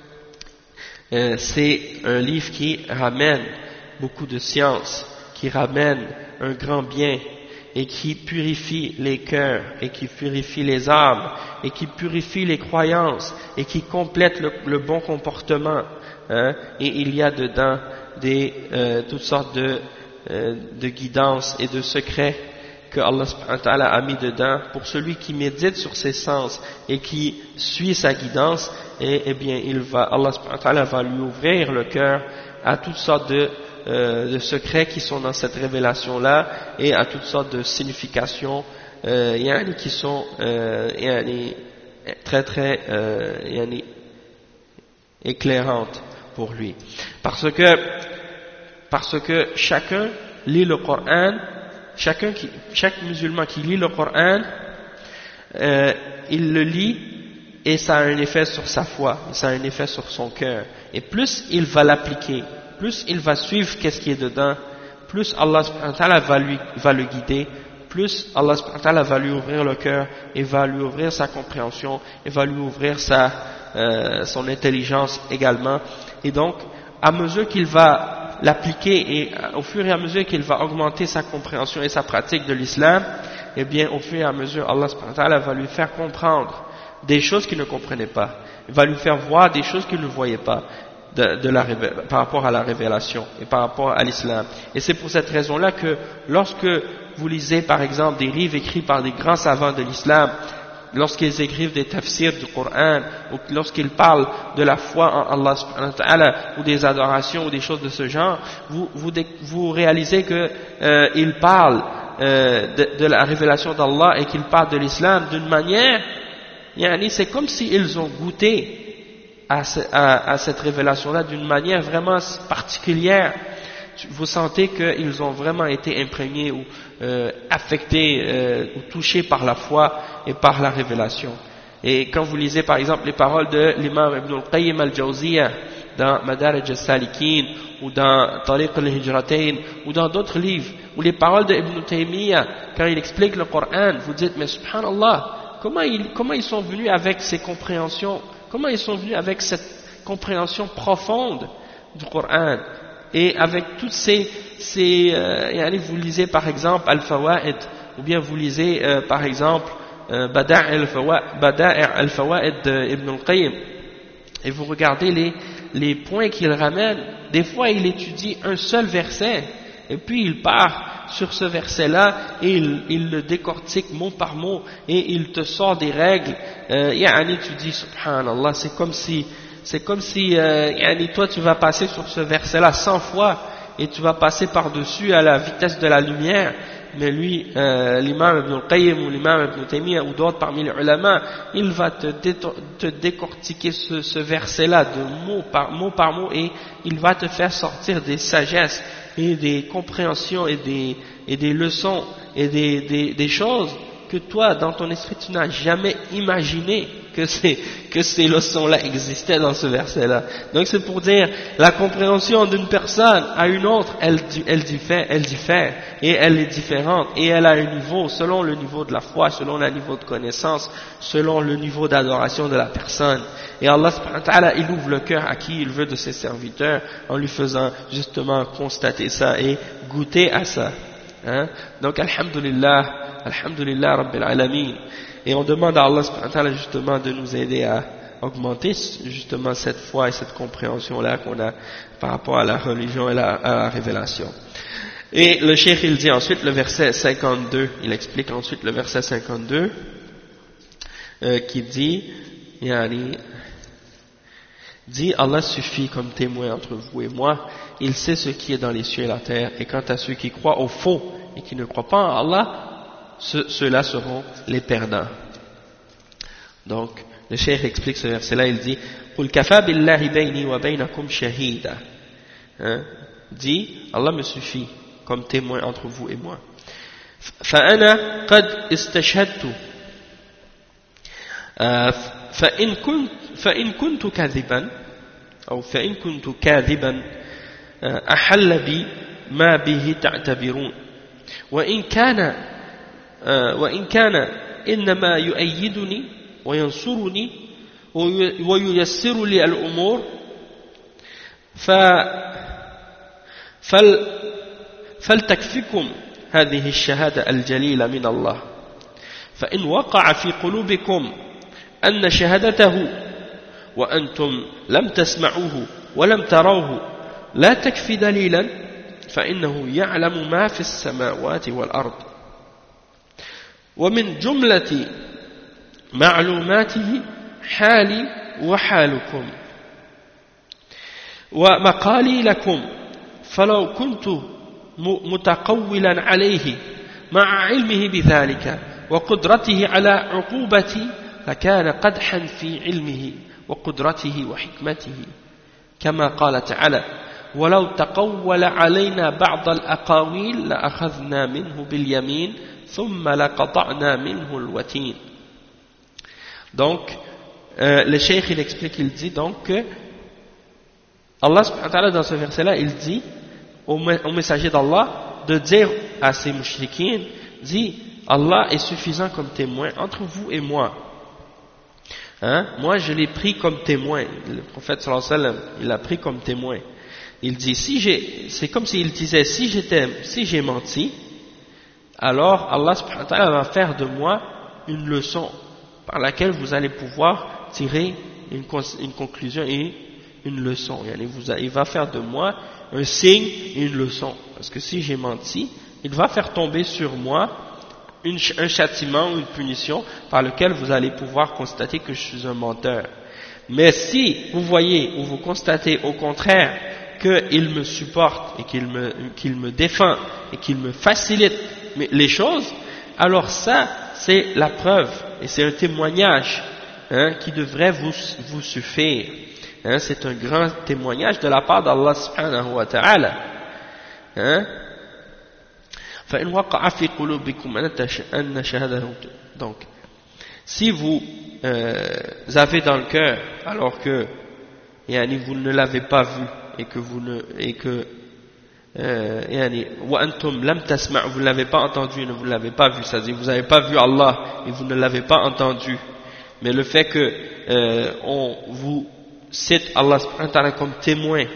c'est un livre qui ramène beaucoup de science, qui ramène un grand bien et qui purifie les cœurs et qui purifie les âmes et qui purifie les croyances et qui complète le bon comportement, hein, et il y a dedans toutes sortes de guidances et de secrets que Allah subhanahu wa ta'ala a mis dedans pour celui qui médite sur ses sens et qui suit sa guidance, et eh bien Allah subhanahu wa ta'ala va lui ouvrir le cœur à toutes sortes de secrets qui sont dans cette révélation-là et à toutes sortes de significations qui sont très très éclairantes pour lui. Parce que chacun lit le Coran, chaque musulman qui lit le Coran, il le lit et ça a un effet sur sa foi, ça a un effet sur son cœur. Et plus il va l'appliquer, plus il va suivre qu'est-ce qui est dedans, plus Allah subhanahu wa ta'ala va le guider, plus Allah subhanahu wa ta'ala va lui ouvrir le cœur et va lui ouvrir sa compréhension et va lui ouvrir son intelligence également. Et donc, à mesure qu'il va l'appliquer et au fur et à mesure qu'il va augmenter sa compréhension et sa pratique de l'islam, eh bien, au fur et à mesure, Allah subhanahu wa ta'ala va lui faire comprendre des choses qu'il ne comprenait pas. Il va lui faire voir des choses qu'il ne voyait pas par rapport à la révélation et par rapport à l'islam. Et c'est pour cette raison-là que lorsque vous lisez par exemple des livres écrits par des grands savants de l'islam, lorsqu'ils écrivent des tafsirs du Coran, ou lorsqu'ils parlent de la foi en Allah subhanahu wa ta'ala, ou des adorations, ou des choses de ce genre, vous réalisez qu'ils parlent de la révélation d'Allah et qu'ils parlent de l'islam d'une manière, c'est comme s'ils ont goûté à cette révélation-là d'une manière vraiment particulière. Vous sentez qu'ils ont vraiment été imprégnés ou affectés ou touchés par la foi et par la révélation. Et quand vous lisez par exemple les paroles de l'imam Ibn al-Qayyim al-Jawziyya dans Madarij al-Salikin ou dans Tariq al-Hijratain ou dans d'autres livres, ou les paroles de Ibn Taymiyyah quand il explique le Coran, vous dites mais subhanallah, comment ils sont venus avec ces compréhensions, comment ils sont venus avec cette compréhension profonde du Coran. Et avec toutes vous lisez par exemple Al-Fawaid, ou bien vous lisez par exemple Bada' al-Fawaid d'Ibn al-Qayyim, et vous regardez les points qu'il ramène. Des fois il étudie un seul verset, et puis il part sur ce verset-là, et il le décortique mot par mot, et il te sort des règles. Tu dis subhanallah, c'est comme si toi tu vas passer sur ce verset-là 100 fois et tu vas passer par-dessus à la vitesse de la lumière, mais lui, l'imam Ibn al-Qayyim ou l'imam Ibn Taymiyyah ou d'autres parmi les ulama, il va te décortiquer ce verset-là de mot par mot et il va te faire sortir des sagesses et des compréhensions et des leçons et des choses que toi, dans ton esprit, tu n'as jamais imaginé que ces leçons-là existaient dans ce verset-là. Donc c'est pour dire, la compréhension d'une personne à une autre, elle diffère, et elle est différente, et elle a un niveau, selon le niveau de la foi, selon le niveau de connaissance, selon le niveau d'adoration de la personne. Et Allah subhanahu wa ta'ala, il ouvre le cœur à qui il veut de ses serviteurs, en lui faisant justement constater ça et goûter à ça. Hein? Donc alhamdulillah Rabbil Alamin. Et on demande à Allah subhanahu wa ta'ala justement de nous aider à augmenter justement cette foi et cette compréhension-là qu'on a par rapport à la religion et à la révélation. Et le cheikh il dit ensuite le verset 52, il explique ensuite le verset 52 qui dit Allah suffit comme témoin entre vous et moi, il sait ce qui est dans les cieux et la terre, et quant à ceux qui croient au faux et qui ne croient pas en Allah, ceux-là seront les perdants. Donc le cheikh explique ce verset-là, il dit قُلْ كَفَى بِاللَّهِ بَيْنِي وَبَيْنَكُمْ شَهِيدًا, dit Allah me suffit comme témoin entre vous et moi. فأنا قد استشهدت فإن كنت كاذبا أو فإن كنت كاذبا أحل بي ما به تعتبرون وإن كان إنما يؤيدني وينصرني وييسر لي الأمور فلتكفكم هذه الشهادة الجليلة من الله فإن وقع في قلوبكم أن شهادته وأنتم لم تسمعوه ولم تروه لا تكفي دليلا فإنه يعلم ما في السماوات والأرض ومن جملة معلوماته حالي وحالكم ومقالي لكم فلو كنت متقولا عليه مع علمه بذلك وقدرته على عقوبتي لكان قدحا في علمه وقدرته وحكمته كما قال تعالى ولو تقول علينا بعض الأقاويل لأخذنا منه باليمين ثم لقطعنا منه الوتين. Donc le cheikh il explique, il dit donc que Allah subhanahu wa ta'ala dans ce verset là il dit au messager d'Allah de dire à ces mouchriquins, dit Allah est suffisant comme témoin entre vous et moi. Moi je l'ai pris comme témoin. Le prophète sallallahu alayhi wa sallam il l'a pris comme témoin. Il dit c'est comme s'il disait si j'ai menti, alors Allah subhanahu wa ta'ala va faire de moi une leçon par laquelle vous allez pouvoir tirer une conclusion et une leçon. Il va faire de moi un signe et une leçon. Parce que si j'ai menti, il va faire tomber sur moi un châtiment ou une punition par lequel vous allez pouvoir constater que je suis un menteur. Mais si vous voyez ou vous constatez au contraire qu'il me supporte et qu'il me défend et qu'il me facilite les choses, alors ça c'est la preuve et c'est un témoignage qui devrait vous suffire. C'est un grand témoignage de la part d'Allah subhanahu wa ta'ala. Donc, si vous avez dans le cœur, alors que vous ne l'avez pas vu et que vous ne vous ne l'avez pas entendu et vous ne l'avez pas vu, c'est-à-dire vous n'avez pas vu Allah et vous ne l'avez pas entendu, mais le fait que on vous cite Allah subhanahu wa ta'ala comme témoin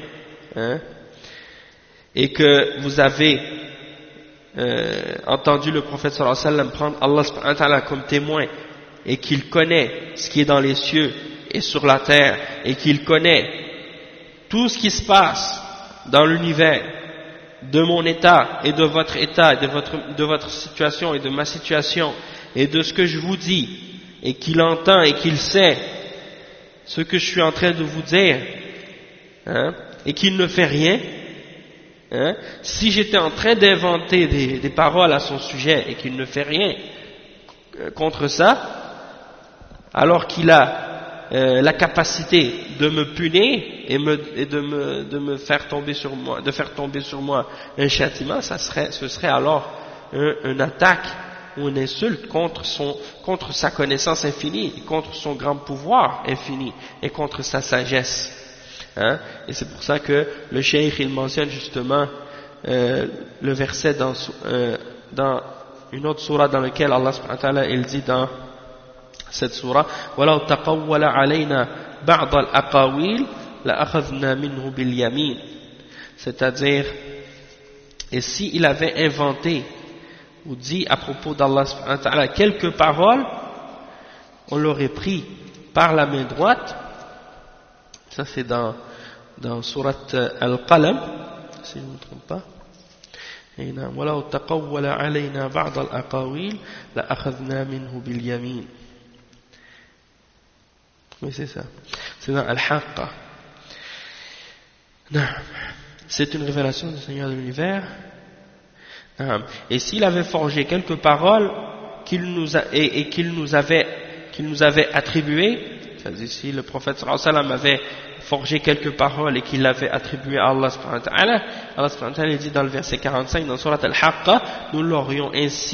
et que vous avez entendu le prophète sallallahu alayhi wa sallam prendre Allah subhanahu wa ta'ala comme témoin et qu'il connaît ce qui est dans les cieux et sur la terre et qu'il connaît tout ce qui se passe dans l'univers, de mon état et de votre état, et de votre situation et de ma situation et de ce que je vous dis, et qu'il entend et qu'il sait ce que je suis en train de vous dire, et qu'il ne fait rien, si j'étais en train d'inventer des paroles à son sujet et qu'il ne fait rien contre ça, alors qu'il a la capacité de me punir et de me faire tomber sur moi, de faire tomber sur moi un châtiment, ce serait alors une attaque ou une insulte contre sa connaissance infinie, et contre son grand pouvoir infini et contre sa sagesse. Et c'est pour ça que le cheikh il mentionne justement le verset dans une autre sourate dans laquelle Allah subhanahu wa ta'ala il dit dans cette sourate وَلَوْ تَقَوَّلَ عَلَيْنَا بَعْضَ الْأَقَاوِيلِ لَأَخَذْنَا مِنْهُ بِالْيَمِينِ, c'est-à-dire, et si il avait inventé ou dit à propos d'Allah subhanahu wa ta'ala quelques paroles, on l'aurait pris par la main droite, ça c'est dans Surat Al-Qalam, si je ne me trompe pas. وَلَوْ تَقَوَّلَ عَلَيْنَا بَعْضَ الْأَقَاوِيلِ لَأَخَذْنَا مِنْهُ بِالْيَمِينِ. Oui, c'est ça. C'est dans Al-Haqqa. C'est une révélation du Seigneur de l'univers. Et s'il avait forgé quelques paroles qu'il nous avait attribuées, c'est-à-dire si le prophète sallallahu alayhi wa sallam avait forgé quelques paroles et qu'il l'avait attribué à Allah subhanahu wa ta'ala, Allah subhanahu wa ta'ala dit dans le verset 45 dans Surat Al-Haqqa, nous l'aurions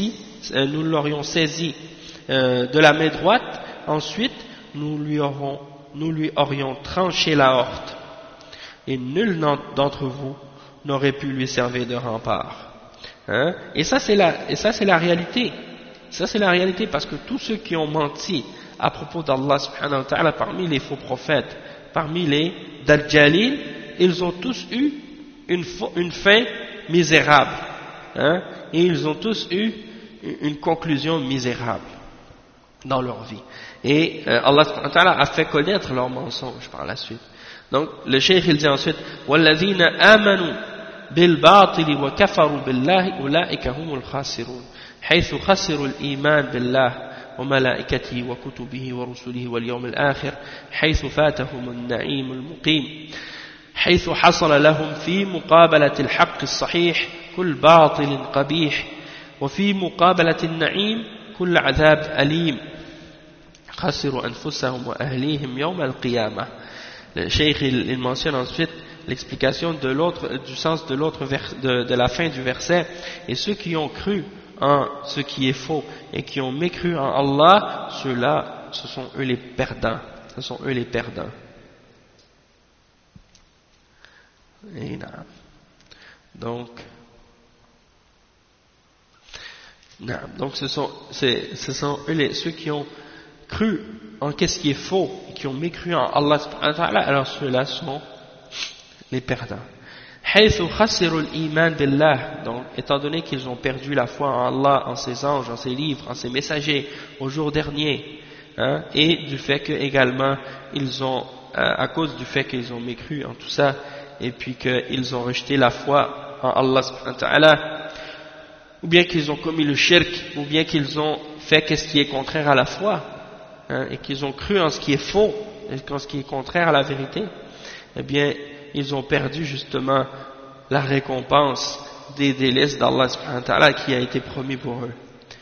saisi de la main droite, ensuite nous lui aurions tranché la horte, et nul d'entre vous n'aurait pu lui servir de rempart. Et ça c'est la réalité. Ça c'est la réalité, parce que tous ceux qui ont menti à propos d'Allah subhanahu wa ta'ala parmi les faux prophètes, parmi les Dajjalin, ils ont tous eu une fin misérable, et ils ont tous eu une conclusion misérable dans leur vie. Et Allah subhanahu wa ta'ala a fait connaître leurs mensonges par la suite. Donc le cheikh il dit ensuite وَالَّذِينَ آمَنُوا بِالْبَاطِلِ وَكَفَرُوا بِاللَّهِ أُولَئِكَ هُمُ الْخَاسِرُونَ حيث خسروا الإيمان بالله وملائكته وكتبه ورسله واليوم الآخر حيث فاتهم النعيم المقيم حيث حصل لهم في مقابلة الحق الصحيح كل باطل قبيح وفي مقابلة النعيم كل عذاب أليم خسروا أنفسهم وأهليهم يوم القيامة. Le cheikh il mentionne ensuite l'explication du sens de la fin du verset. Et ceux qui ont cru en ce qui est faux et qui ont mécru en Allah, ceux-là, ce sont eux les perdants. Ce sont eux les perdants. Et donc ce sont eux ceux qui ont cru en qu'est-ce qui est faux et qui ont mécru en Allah, alors ceux-là sont les perdants. Donc, étant donné qu'ils ont perdu la foi en Allah, en ses anges, en ses livres, en ses messagers, au jour dernier, et du fait que également à cause du fait qu'ils ont mécru en tout ça, et puis qu'ils ont rejeté la foi en Allah subhanahu wa ta'ala, ou bien qu'ils ont commis le shirk, ou bien qu'ils ont fait qu'est-ce qui est contraire à la foi, et qu'ils ont cru en ce qui est faux, et en ce qui est contraire à la vérité, eh bien, ils ont perdu justement la récompense des délices d'Allah subhanahu wa ta'ala qui a été promis pour eux.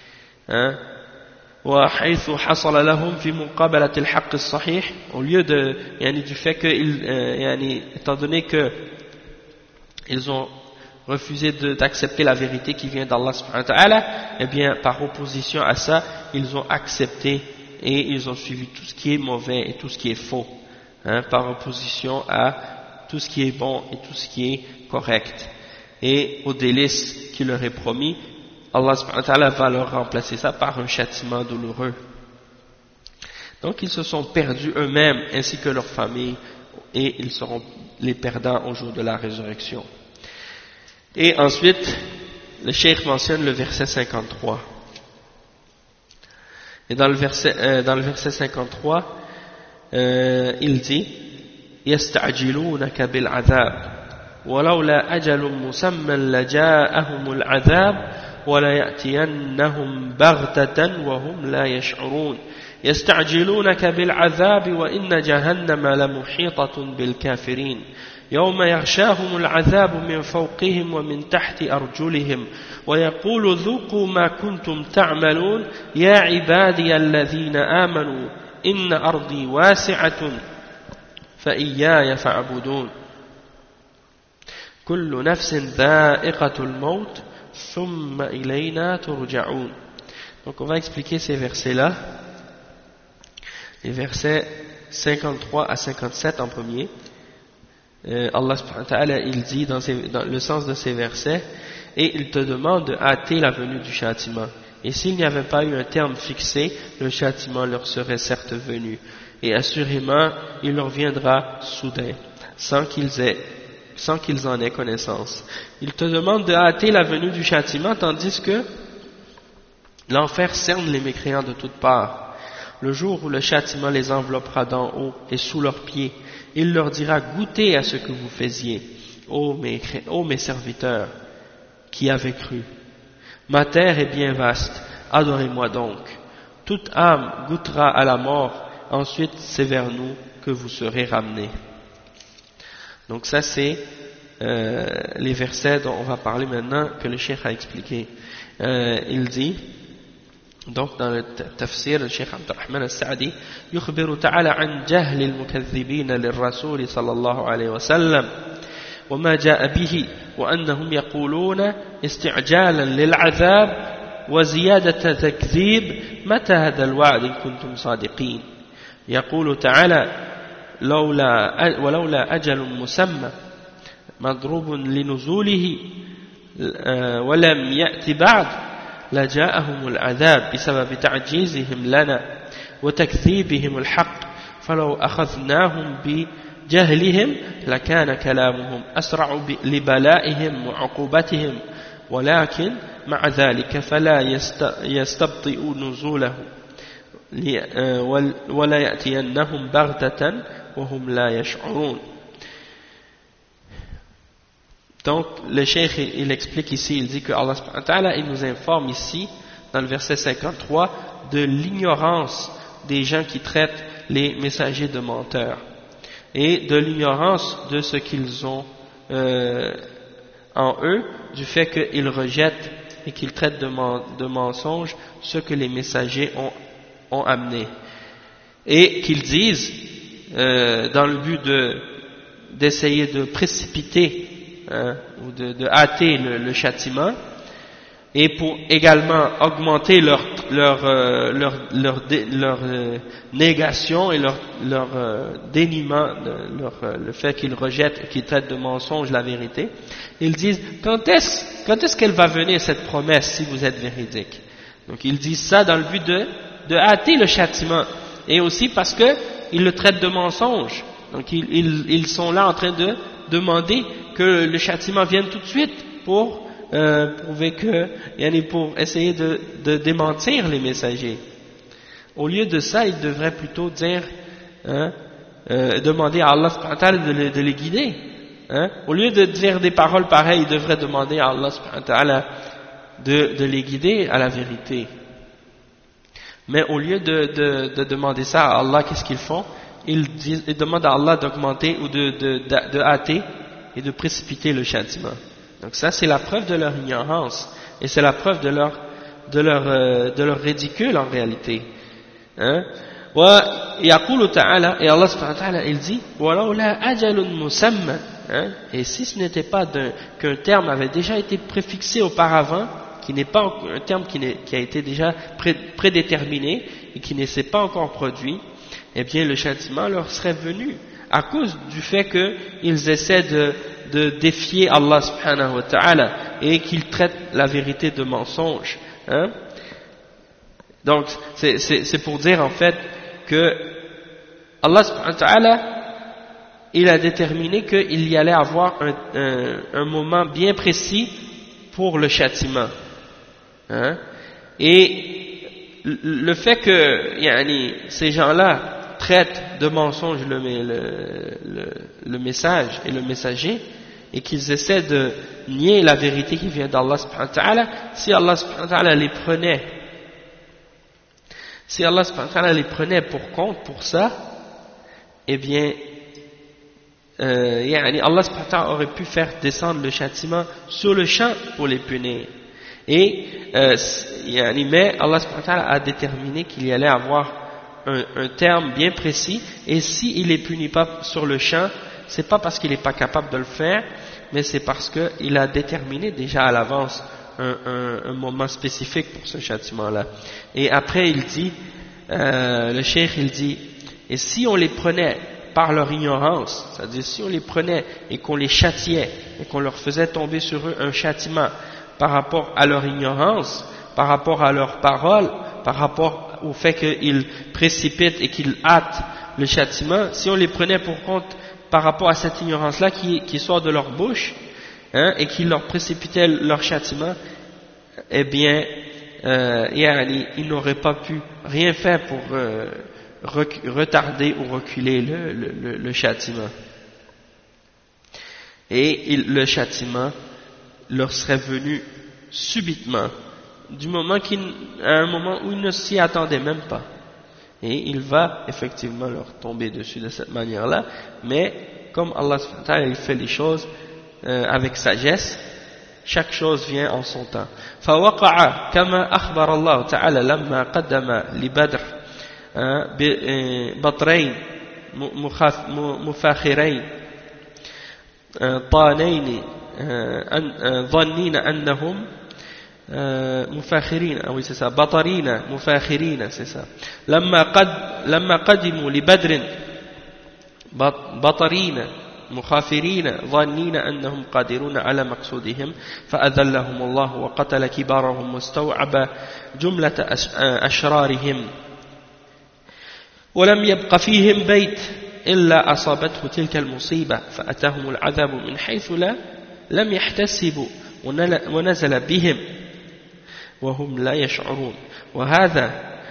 Au lieu du fait que étant donné que ils ont refusé d'accepter la vérité qui vient d'Allah subhanahu wa ta'ala, eh bien par opposition à ça, ils ont accepté et ils ont suivi tout ce qui est mauvais et tout ce qui est faux, par opposition à tout ce qui est bon et tout ce qui est correct. Et au délice qu'il leur est promis, Allah subhanahu wa ta'ala va leur remplacer ça par un châtiment douloureux. Donc ils se sont perdus eux-mêmes ainsi que leurs familles, et ils seront les perdants au jour de la résurrection. Et ensuite, le cheikh mentionne le verset 53. Et dans le verset 53, il dit يستعجلونك بالعذاب ولولا أجل مسمى لجاءهم العذاب وليأتينهم بغتة وهم لا يشعرون يستعجلونك بالعذاب وإن جهنم لمحيطة بالكافرين يوم يغشاهم العذاب من فوقهم ومن تحت أرجلهم ويقول ذوقوا ما كنتم تعملون يا عبادي الذين آمنوا إن أرضي واسعة فإياي فاعبدون كل نفس ذائقة الموت ثم إلينا ترجعون. Donc on va expliquer ces versets-là, les versets 53 à 57 en premier. Allah subhanahu wa ta'ala il dit dans le sens de ces versets, et il te demande de hâter la venue du châtiment, et s'il n'y avait pas eu un terme fixé, le châtiment leur serait certes venu, et assurément il leur viendra soudain, sans qu'ils en aient connaissance. Il te demande de hâter la venue du châtiment, tandis que l'enfer cerne les mécréants de toutes parts. le jour où le châtiment les enveloppera d'en haut et sous leurs pieds, il leur dira: goûtez à ce que vous faisiez, ô mes serviteurs qui avez cru. Ma terre est bien vaste, adorez-moi donc. Toute âme goûtera à la mort, ensuite c'est vers nous que vous serez ramenés. Donc ça c'est les versets dont on va parler maintenant, que le cheikh a expliqué. Il dit, donc dans le tafsir, le cheikh Abdurrahman al-Sa'di يخبر تعالى عن جهل المكذبين للرسول صلى الله عليه وسلم وما جاء به وأنهم يقولون استعجالا للعذاب وزيادة تكذيب متى هذا الوعد إن كنتم صادقين. يقول تعالى: ولولا أجل مسمى مضروب لنزوله ولم يأت بعد لجاءهم العذاب بسبب تعجيزهم لنا وتكذيبهم الحق فلو أخذناهم بجهلهم لكان كلامهم أسرع لبلائهم وعقوبتهم ولكن مع ذلك فلا يستبطئ نزوله ولا يأتينهم بغتة وهم لا يشعرون. Donc le cheikh il explique ici, il dit que Allah subhanahu wa ta'ala il nous informe ici dans le verset 53 de l'ignorance des gens qui traitent les messagers de menteurs et de l'ignorance de ce qu'ils ont en eux, du fait qu'ils rejettent et qu'ils traitent de mensonges ce que les messagers ont amené, et qu'ils disent dans le but d'essayer de précipiter ou de hâter le châtiment, et pour également augmenter leur négation et leur déniement, le fait qu'ils rejettent et qu'ils traitent de mensonge la vérité. Ils disent: quand est-ce qu'elle va venir cette promesse si vous êtes véridique? Donc ils disent ça dans le but de hâter le châtiment, et aussi parce que ils le traitent de mensonge. Donc ils sont là en train de demander que le châtiment vienne tout de suite pour prouver pour essayer de démentir les messagers. Au lieu de ça, ils devraient plutôt dire, demander à Allah subhanahu wa ta'ala de les guider. Au lieu de dire des paroles pareilles, ils devraient demander à Allah subhanahu wa ta'ala de les guider à la vérité. Mais au lieu de demander ça à Allah, qu'est-ce qu'ils font? Ils demandent à Allah d'augmenter ou de hâter et de précipiter le châtiment. Donc ça c'est la preuve de leur ignorance, et c'est la preuve de leur ridicule en réalité. ويقول تعالى, et Allah subhanahu wa ta'ala il dit: ولولا أجل مسمى, et si ce n'était pas qu'un terme avait déjà été préfixé auparavant, qui n'est pas un terme qui a été déjà prédéterminé et qui ne s'est pas encore produit, eh bien le châtiment leur serait venu à cause du fait qu'ils essaient de défier Allah subhanahu wa ta'ala et qu'ils traitent la vérité de mensonge. Donc c'est pour dire en fait que Allah subhanahu wa ta'ala il a déterminé qu'il y allait avoir un moment bien précis pour le châtiment. Et le fait que ces gens-là traitent de mensonge le message et le messager, et qu'ils essaient de nier la vérité qui vient d'Allah subhanahu wa ta'ala, si Allah subhanahu wa ta'ala les prenait pour compte pour ça, eh bien Allah subhanahu wa ta'ala aurait pu faire descendre le châtiment sur le champ pour les punir. Et mais Allah subhanahu wa ta'ala a déterminé qu'il y allait avoir un terme bien précis, et s'il les punit pas sur le champ, c'est pas parce qu'il n'est pas capable de le faire, mais c'est parce qu'il a déterminé déjà à l'avance un moment spécifique pour ce châtiment-là. Et après il dit, le cheikh il dit, et si on les prenait par leur ignorance, c'est-à-dire si on les prenait et qu'on les châtiait et qu'on leur faisait tomber sur eux un châtiment par rapport à leur ignorance, par rapport à leurs paroles, par rapport au fait qu'ils précipitent et qu'ils hâtent le châtiment, si on les prenait pour compte par rapport à cette ignorance-là qui sort de leur bouche, et qui leur précipitait leur châtiment, eh bien, il n'aurait pas pu rien faire pour retarder ou reculer le châtiment. Et le châtiment leur serait venu subitement, à un moment où ils ne s'y attendaient même pas. Et il va effectivement leur tomber dessus de cette manière-là, mais comme Allah subhanahu wa ta'ala, il fait les choses avec sagesse, chaque chose vient en son temps. فوقع كما أخبر الله تعالى لما قدم لبدر بطرين مفاخرين طانين ظنين أنهم مفاخرين أو c'est ça بطرين مفاخرين c'est ça لما قدموا لبدر بطرين مخافرين ظنين أنهم قادرون على مقصودهم فأذلهم الله وقتل كبارهم واستوعب جملة أشرارهم ولم يبق فيهم بيت إلا أصابته تلك المصيبة فأتاهم العذاب من حيث لم يحتسبوا ونزل بهم وهم لا يشعرون وهذا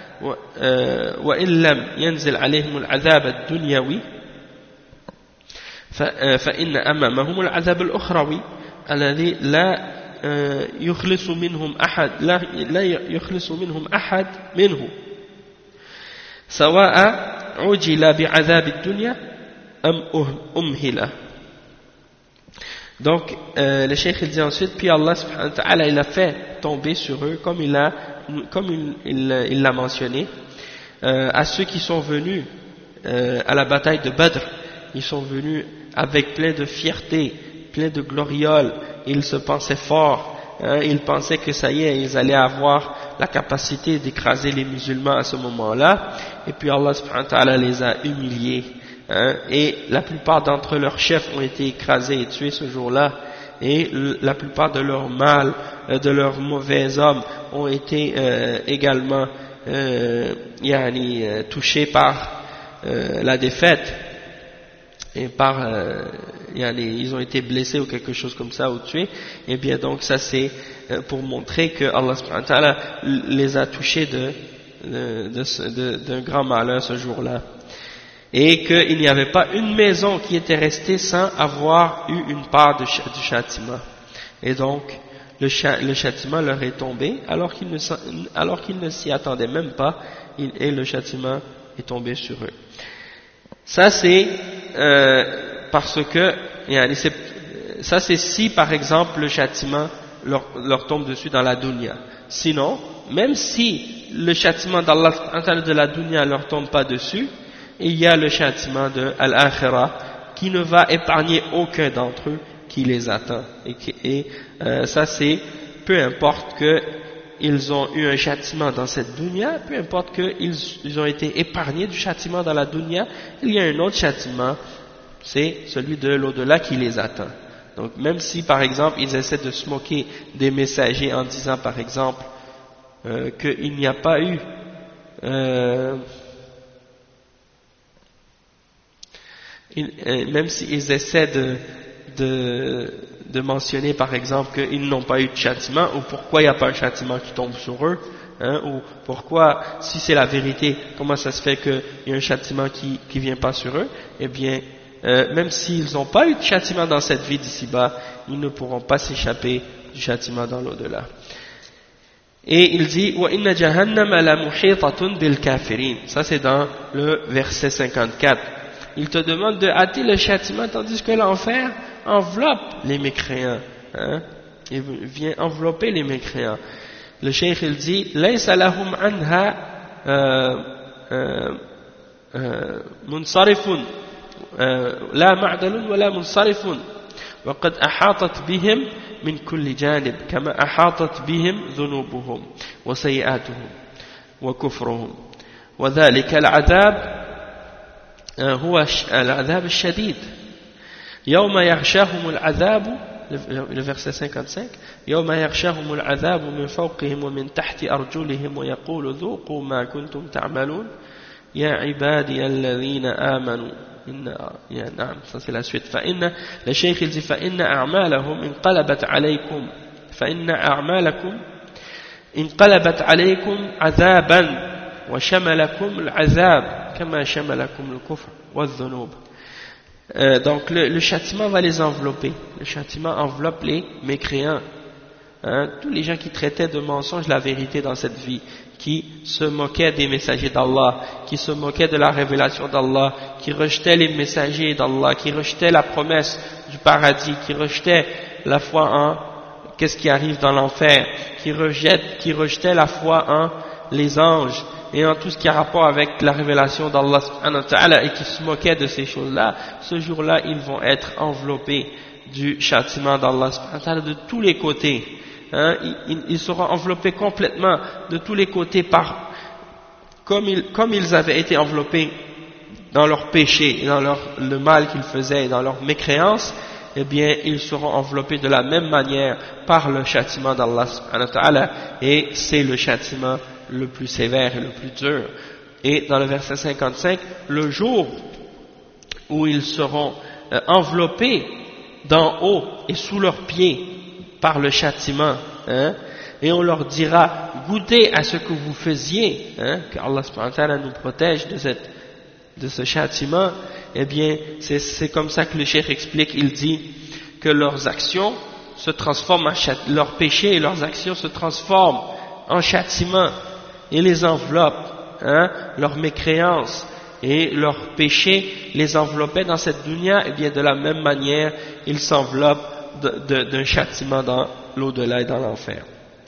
وإن لم ينزل عليهم العذاب الدنيوي فإن أمامهم العذاب الأخروي الذي لا يخلص منهم أحد منه سواء عجل بعذاب الدنيا أم أمهله. Donc le cheikh il dit ensuite, puis Allah subhanahu wa ta'ala il a fait tomber sur eux comme il l'a mentionné à ceux qui sont venus à la bataille de Badr. Ils sont venus avec plein de fierté, plein de glorioles, ils se pensaient forts, ils pensaient que ça y est, ils allaient avoir la capacité d'écraser les musulmans à ce moment-là, et puis Allah subhanahu wa ta'ala les a humiliés, et la plupart d'entre leurs chefs ont été écrasés et tués ce jour-là, et la plupart de leurs mâles, de leurs mauvais hommes ont été également touchés par la défaite, et ils ont été blessés ou quelque chose comme ça ou tués. Et bien donc ça c'est pour montrer que Allah subhanahu wa ta'ala les a touchés d'un grand malheur ce jour-là, et qu'il n'y avait pas une maison qui était restée sans avoir eu une part du châtiment. Et donc le châtiment leur est tombé alors qu'ils ne s'y attendaient même pas, et le châtiment est tombé sur eux. Ça c'est parce que ça c'est si par exemple le châtiment leur tombe dessus dans la dunya. Sinon, même si le châtiment d'Allah de la dunya leur tombe pas dessus, il y a le châtiment de Al-Akhirah qui ne va épargner aucun d'entre eux qui les attend. Et ça c'est peu importe qu'ils ont eu un châtiment dans cette dunya, peu importe qu'ils ont été épargnés du châtiment dans la dunya, il y a un autre châtiment, c'est celui de l'au-delà qui les attend. Donc même si par exemple ils essaient de se moquer des messagers en disant par exemple qu'il n'y a pas eu même s'ils essaient de mentionner par exemple qu'ils n'ont pas eu de châtiment, ou pourquoi il n'y a pas un châtiment qui tombe sur eux, ou pourquoi, si c'est la vérité, comment ça se fait qu'il y a un châtiment qui vient pas sur eux, eh bien même s'ils n'ont pas eu de châtiment dans cette vie d'ici-bas, ils ne pourront pas s'échapper du châtiment dans l'au-delà. Et il dit وَإِنَّ جَهَنَّمَ لَمُحِيطَةٌ بِالْكَافِرِينَ. Ça c'est dans le verset 54. Il te demande de hâter le châtiment tandis que l'enfer enveloppe les mécréants, il vient envelopper les mécréants. Le cheikh il dit لَيْسَ لَهُمْ عَنْهَا مُنْصَرِفٌ لا معدل ولا منصرف وقد أحاطت بهم من كل جانب كما أحاطت بهم ذنوبهم وسيئاتهم وكفرهم وذلك العذاب هو العذاب الشديد يوم يغشاهم العذاب le verset 55 يوم يغشاهم العذاب من فوقهم ومن تحت أرجلهم ويقول ذوقوا ما كنتم تعملون يا عبادي الذين آمنوا نعم ça c'est la suite فإن le cheikh il dit فإن أعمالهم انقلبت عليكم فإن أعمالكم انقلبت عليكم عذابا وشملكم العذاب كما شملكم الكفر والذنوب. Donc le châtiment va les envelopper. Le châtiment enveloppe les mécréants, tous les gens qui traitaient de mensonges la vérité dans cette vie, qui se moquaient des messagers d'Allah, qui se moquaient de la révélation d'Allah, qui rejetaient les messagers d'Allah, qui rejetaient la promesse du paradis, qui rejetaient la foi en qu'est-ce qui arrive dans l'enfer, qui rejetaient la foi en les anges et en tout ce qui a rapport avec la révélation d'Allah subhanahu wa ta'ala, et qui se moquaient de ces choses-là. Ce jour-là, ils vont être enveloppés du châtiment d'Allah subhanahu wa ta'ala de tous les côtés. Ils seront enveloppés complètement de tous les côtés comme ils avaient été enveloppés dans leur péché, et dans le mal qu'ils faisaient et dans leur mécréance. Eh bien, ils seront enveloppés de la même manière par le châtiment d'Allah subhanahu wa ta'ala, et c'est le châtiment le plus sévère et le plus dur. Et dans le verset 55, le jour où ils seront enveloppés d'en haut et sous leurs pieds par le châtiment, et on leur dira, goûtez à ce que vous faisiez, que Allah subhanahu wa ta'ala nous protège de ce châtiment. Eh bien, c'est comme ça que le cheikh explique. Il dit que leurs actions se transforment leurs péchés et leurs actions se transforment en châtiment et les enveloppent, leurs mécréances et leurs péchés les enveloppaient dans cette dunya. Eh bien, de la même manière, ils s'enveloppent d'un châtiment dans l'au-delà et dans l'enfer.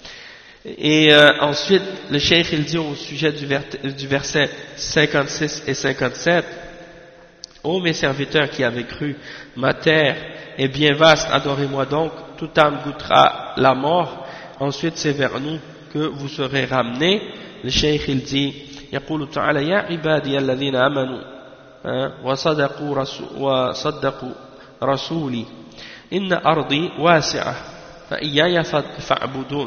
Et ensuite, le cheikh il dit au sujet du verset 56 et 57, ô mes serviteurs qui avez cru, ma terre est bien vaste, adorez-moi donc, toute âme goûtera la mort, ensuite c'est vers nous que vous serez ramenés. Le cheikh il dit, يقول تعالى يا عبادي الذين آمنوا وصدقوا رسولي إن أرضي واسعة فإياي فاعبدون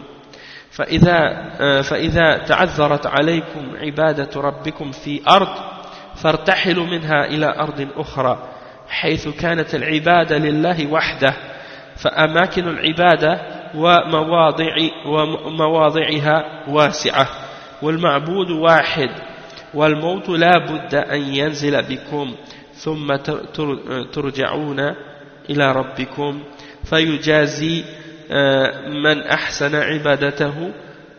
فإذا تعذرت عليكم عبادة ربكم في أرض فارتحلوا منها إلى أرض أخرى حيث كانت العبادة لله وحده فأماكن العبادة ومواضعها واسعة والمعبود واحد والموت لا بد أن ينزل بكم ثم ترجعون إلى ربكم فيجازي من أحسن عبادته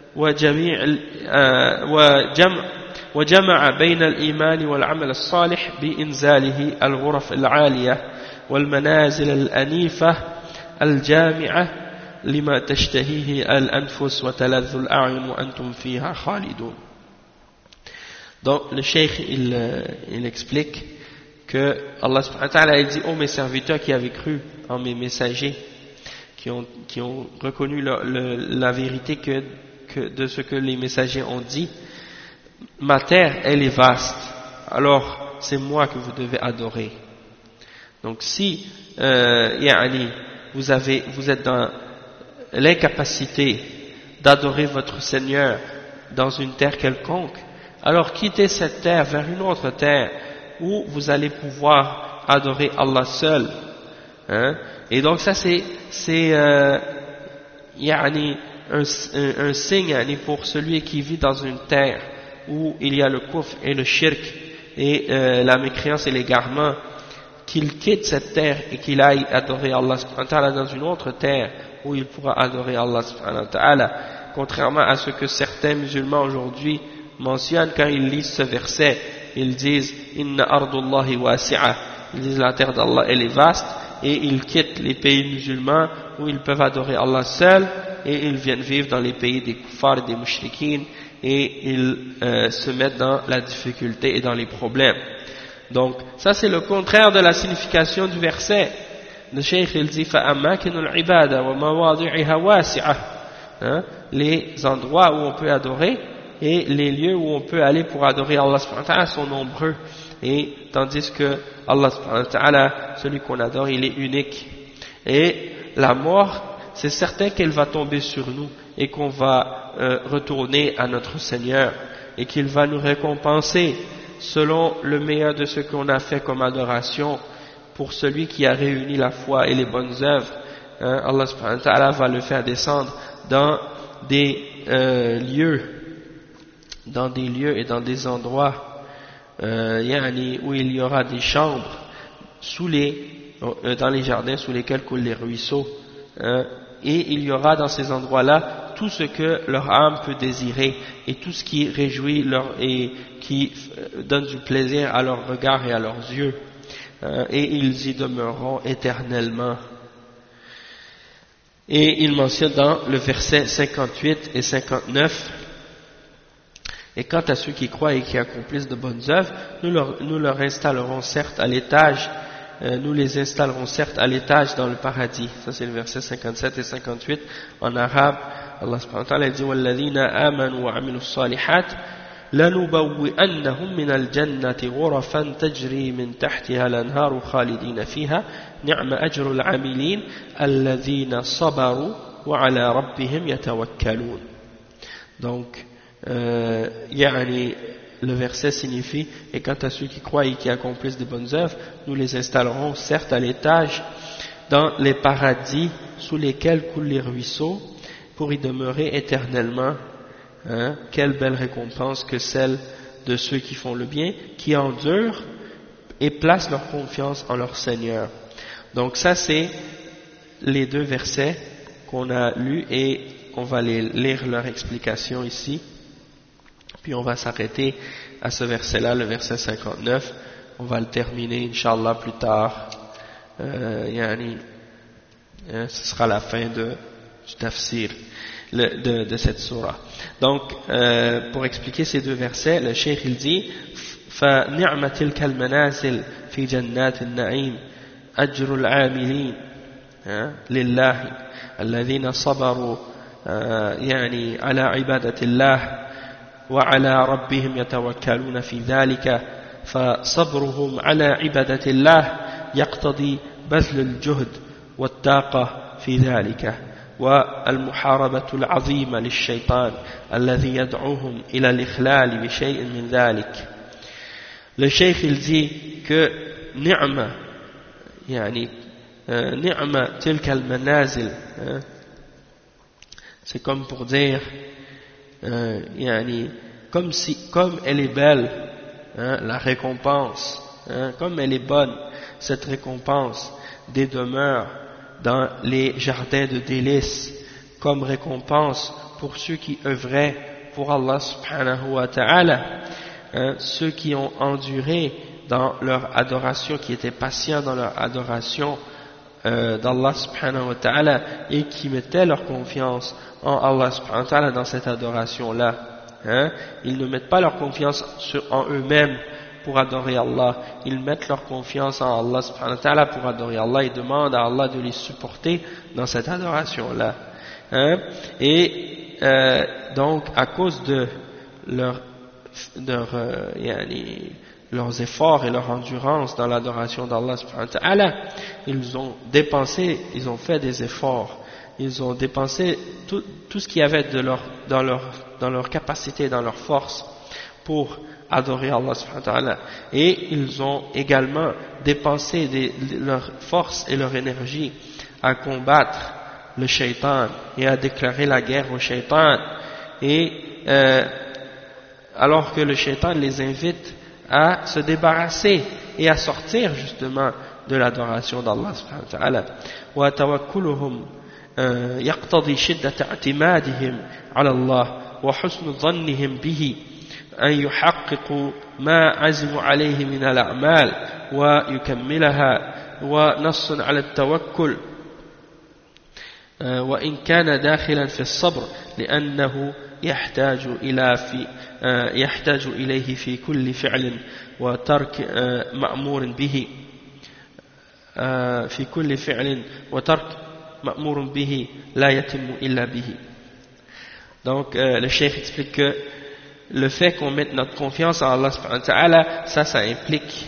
وجمع بين الإيمان والعمل الصالح بإنزاله الغرف العالية والمنازل الأنيفة الجامعة لما تشتهيه الأنفس وتلذ الأعين وأنتم فيها خالدون. Donc le cheikh il explique que Allah subhanahu wa ta'ala dit, ô mes serviteurs qui avez cru en mes messagers, qui ont reconnu la vérité de ce que les messagers ont dit, ma terre elle est vaste, alors c'est moi que vous devez adorer. Donc si vous êtes dans l'incapacité d'adorer votre Seigneur dans une terre quelconque, alors quittez cette terre vers une autre terre où vous allez pouvoir adorer Allah seul. Et donc ça c'est un signe pour celui qui vit dans une terre où il y a le kufr et le shirk et la mécréance et l'égarement, qu'il quitte cette terre et qu'il aille adorer Allah subhanahu wa ta'ala dans une autre terre où il pourra adorer Allah subhanahu wa ta'ala, contrairement à ce que certains musulmans aujourd'hui mentionnent quand ils lisent ce verset. Ils disent inna ardullahi wasi'a, ils disent la terre d'Allah elle est vaste, et ils quittent les pays musulmans où ils peuvent adorer Allah seul, et ils viennent vivre dans les pays des kuffars et des mushrikines, et ils se mettent dans la difficulté et dans les problèmes. Donc ça c'est le contraire de la signification du verset. Le cheikh il dit fa'amakinul ibada wa mawadi'iha wasi'a, les endroits où on peut adorer et les lieux où on peut aller pour adorer Allah subhanahu wa ta'ala sont nombreux, et tandis que Allah subhanahu wa ta'ala, celui qu'on adore, il est unique. Et la mort, c'est certain qu'elle va tomber sur nous et qu'on va retourner à notre Seigneur et qu'il va nous récompenser selon le meilleur de ce qu'on a fait comme adoration. Pour celui qui a réuni la foi et les bonnes œuvres, Allah subhanahu wa ta'ala va le faire descendre dans des lieux et dans des endroits où il y aura des chambres dans les jardins sous lesquels coulent les ruisseaux, et il y aura dans ces endroits-là tout ce que leur âme peut désirer et tout ce qui réjouit et qui donne du plaisir à leur regard et à leurs yeux, et ils y demeureront éternellement. Et il mentionne dans le verset 58 et 59: et quant à ceux qui croient et qui accomplissent de bonnes œuvres, nous leur installerons certes à l'étage, nous les installerons certes à l'étage dans le paradis. Ça c'est le verset 57 et 58 en arabe. Allah subhanahu wa ta'ala dit: وَالَّذِينَ آمَنُوا وَعَمِلُوا الصَّالِحَاتِ لَنُبَوِّئَنَّهُم مِّنَ الْجَنَّةِ غُرَفًا تَجْرِي مِن تَحْتِهَا الْأَنْهَارُ خَالِدِينَ فِيهَا نِعْمَ أَجْرُ الْعَامِلِينَ الَّذِينَ صَبَرُوا وَعَلَى رَبِّهِمْ يَتَوَكَّلُونَ. Donc le verset signifie: et quant à ceux qui croient et qui accomplissent de bonnes œuvres, nous les installerons certes à l'étage dans les paradis sous lesquels coulent les ruisseaux, pour y demeurer éternellement. Quelle belle récompense que celle de ceux qui font le bien, qui endurent et placent leur confiance en leur Seigneur. Donc ça c'est les deux versets qu'on a lus, et on va lire leur explication ici. Puis on va s'arrêter à ce verset-là, le verset 59. On va le terminer, Inch'Allah, plus tard. Ce sera la fin du tafsir de cette surah. Donc, pour expliquer ces deux versets, le cheikh il dit: فَنِعْمَ تِلْكَ الْمَنَازِلِ فِي جَنَّاتِ النَّعِيمِ أَجْرُ الْعَامِلِينَ لِلَّهِ الَّذِينَ صَبَرُوا على عبادة الله وعلى ربهم يتوكلون في ذلك، فصبرهم على عبادة الله يقتضي بذل الجهد والطاقة في ذلك، والمحاربة العظيمة للشيطان الذي يدعوهم إلى الإخلال بشيء من ذلك. Le cheikh il dit que ni'ma tilka al-manazil, c'est comme pour dire comme elle est belle, la récompense, comme elle est bonne cette récompense des demeures dans les jardins de délices, comme récompense pour ceux qui œuvraient pour Allah subhanahu wa ta'ala, ceux qui ont enduré dans leur adoration, qui étaient patients dans leur adoration d'Allah subhanahu wa ta'ala, et qui mettaient leur confiance en Allah subhanahu wa ta'ala dans cette adoration-là. Ils ne mettent pas leur confiance en eux-mêmes pour adorer Allah, ils mettent leur confiance en Allah subhanahu wa ta'ala pour adorer Allah, et demandent à Allah de les supporter dans cette adoration-là. Donc à cause de leurs efforts et leur endurance dans l'adoration d'Allah subhanahu wa ta'ala, ils ont fait des efforts, ils ont dépensé tout ce qu'il y avait dans leur capacité, dans leur force pour adorer Allah subhanahu wa ta'ala, et ils ont également dépensé leur force et leur énergie à combattre le shaitan et à déclarer la guerre au shaitan, et alors que le shaitan les invite à se débarrasser et à sortir justement de l'adoration d'Allah subhanahu wa ta'ala. Wa tawakkuluhum yaqtadi shiddat i'timadihim ala Allah wa husn dhannihim bihi an yuhaqqiqu ma azimu alayhi min al-a'mal wa yukammilaha wa nassun ala at-tawakkul وإن كان داخلا في الصبر لأنه يحتاج إليه في كل فعل وترك مأمور به في كل فعل وترك مأمور به لا يتم إلا به. Donc le cheikh explique que le fait qu'on mette notre confiance en Allah subhanahu wa ta'ala, ça implique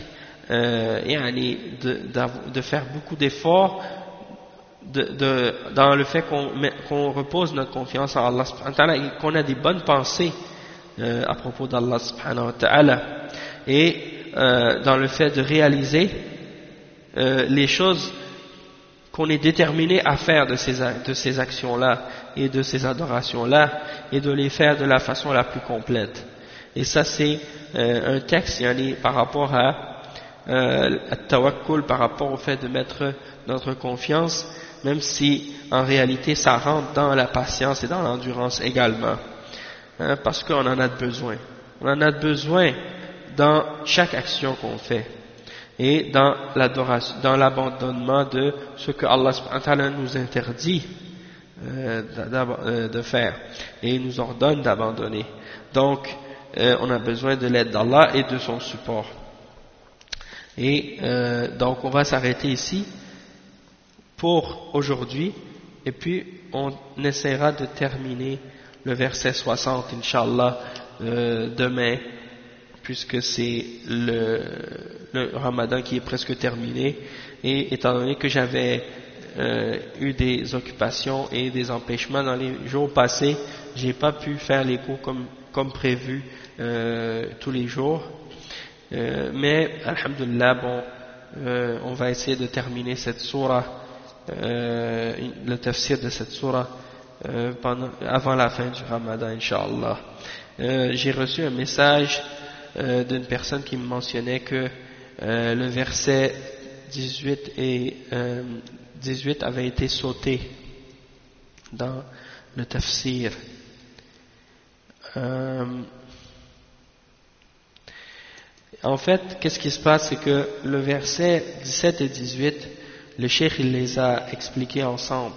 de faire beaucoup d'efforts dans le fait qu'on repose notre confiance en Allah subhanahu wa ta'ala, et qu'on a des bonnes pensées à propos d'Allah subhanahu wa ta'ala, et dans le fait de réaliser les choses qu'on est déterminé à faire de ces actions-là, et de ces adorations-là et de les faire de la façon la plus complète. Et ça c'est un texte par rapport à tawakkul, par rapport au fait de mettre notre confiance, même si en réalité ça rentre dans la patience et dans l'endurance également, parce qu'on en a besoin. On en a besoin dans chaque action qu'on fait et dans l'adoration, dans l'abandonnement de ce que Allah subhanahu wa ta'ala nous interdit de faire et nous ordonne d'abandonner. Donc on a besoin de l'aide d'Allah et de son support. Et donc on va s'arrêter ici pour aujourd'hui et puis on essaiera de terminer le verset 60 Inch'Allah demain, puisque c'est le Ramadan qui est presque terminé, et étant donné que j'avais eu des occupations et des empêchements dans les jours passés, j'ai pas pu faire les cours comme prévu tous les jours, mais alhamdulillah, on va essayer de terminer cette sourate, le tafsir de cette sourate avant la fin du Ramadan, Inch'Allah. J'ai reçu un message d'une personne qui me mentionnait que le verset 18 et 18 avait été sauté dans le tafsir. En fait, qu'est-ce qui se passe, c'est que le verset 17 et 18, le cheikh il les a expliqués ensemble.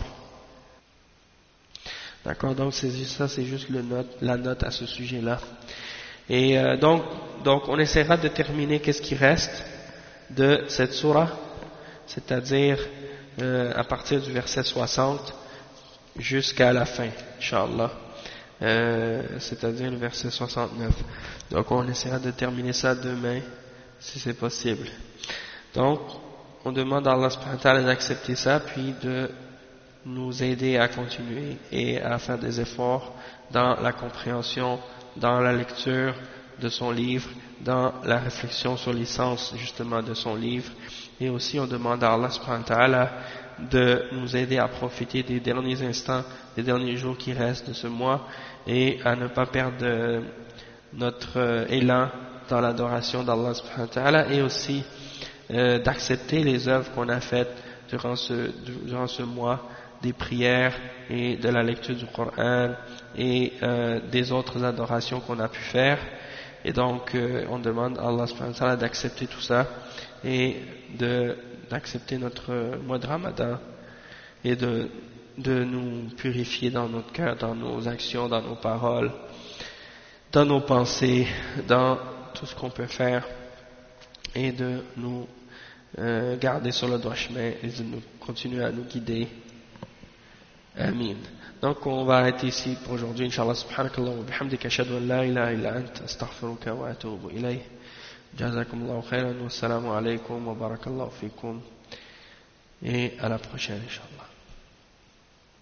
D'accord, donc c'est juste la note à ce sujet-là. Et donc on essaiera de terminer qu'est-ce qui reste de cette sourate, c'est-à-dire à partir du verset 60 jusqu'à la fin, Inch'Allah, c'est-à-dire le verset 69. Donc on essaiera de terminer ça demain, si c'est possible. Donc on demande à Allah subhanahu wa ta'ala d'accepter ça, puis de nous aider à continuer et à faire des efforts dans la compréhension, dans la lecture de son livre, dans la réflexion sur les sens justement de son livre, et aussi on demande à Allah subhanahu wa ta'ala de nous aider à profiter des derniers instants, des derniers jours qui restent de ce mois, et à ne pas perdre notre élan dans l'adoration d'Allah subhanahu wa ta'ala, et aussi d'accepter les œuvres qu'on a faites durant ce mois, des prières et de la lecture du Coran et des autres adorations qu'on a pu faire. Et donc on demande à Allah subhanahu wa ta'ala d'accepter tout ça et d'accepter notre mois de Ramadan et de nous purifier dans notre cœur, dans nos actions, dans nos paroles, dans nos pensées, dans tout ce qu'on peut faire, et de nous garder sur le droit chemin et de nous continuer à nous guider. Amin. Donc on va arrêter ici pour aujourd'hui, Inch'Allah. Subhanakallah wa bihamdika ashhadu an la ilaha illa anta astaghfiruka wa atubu ilayh. Jazakumullahu khairan wa assalamu alaykum wa barakallahu fikum, et à la prochaine, Inch'Allah.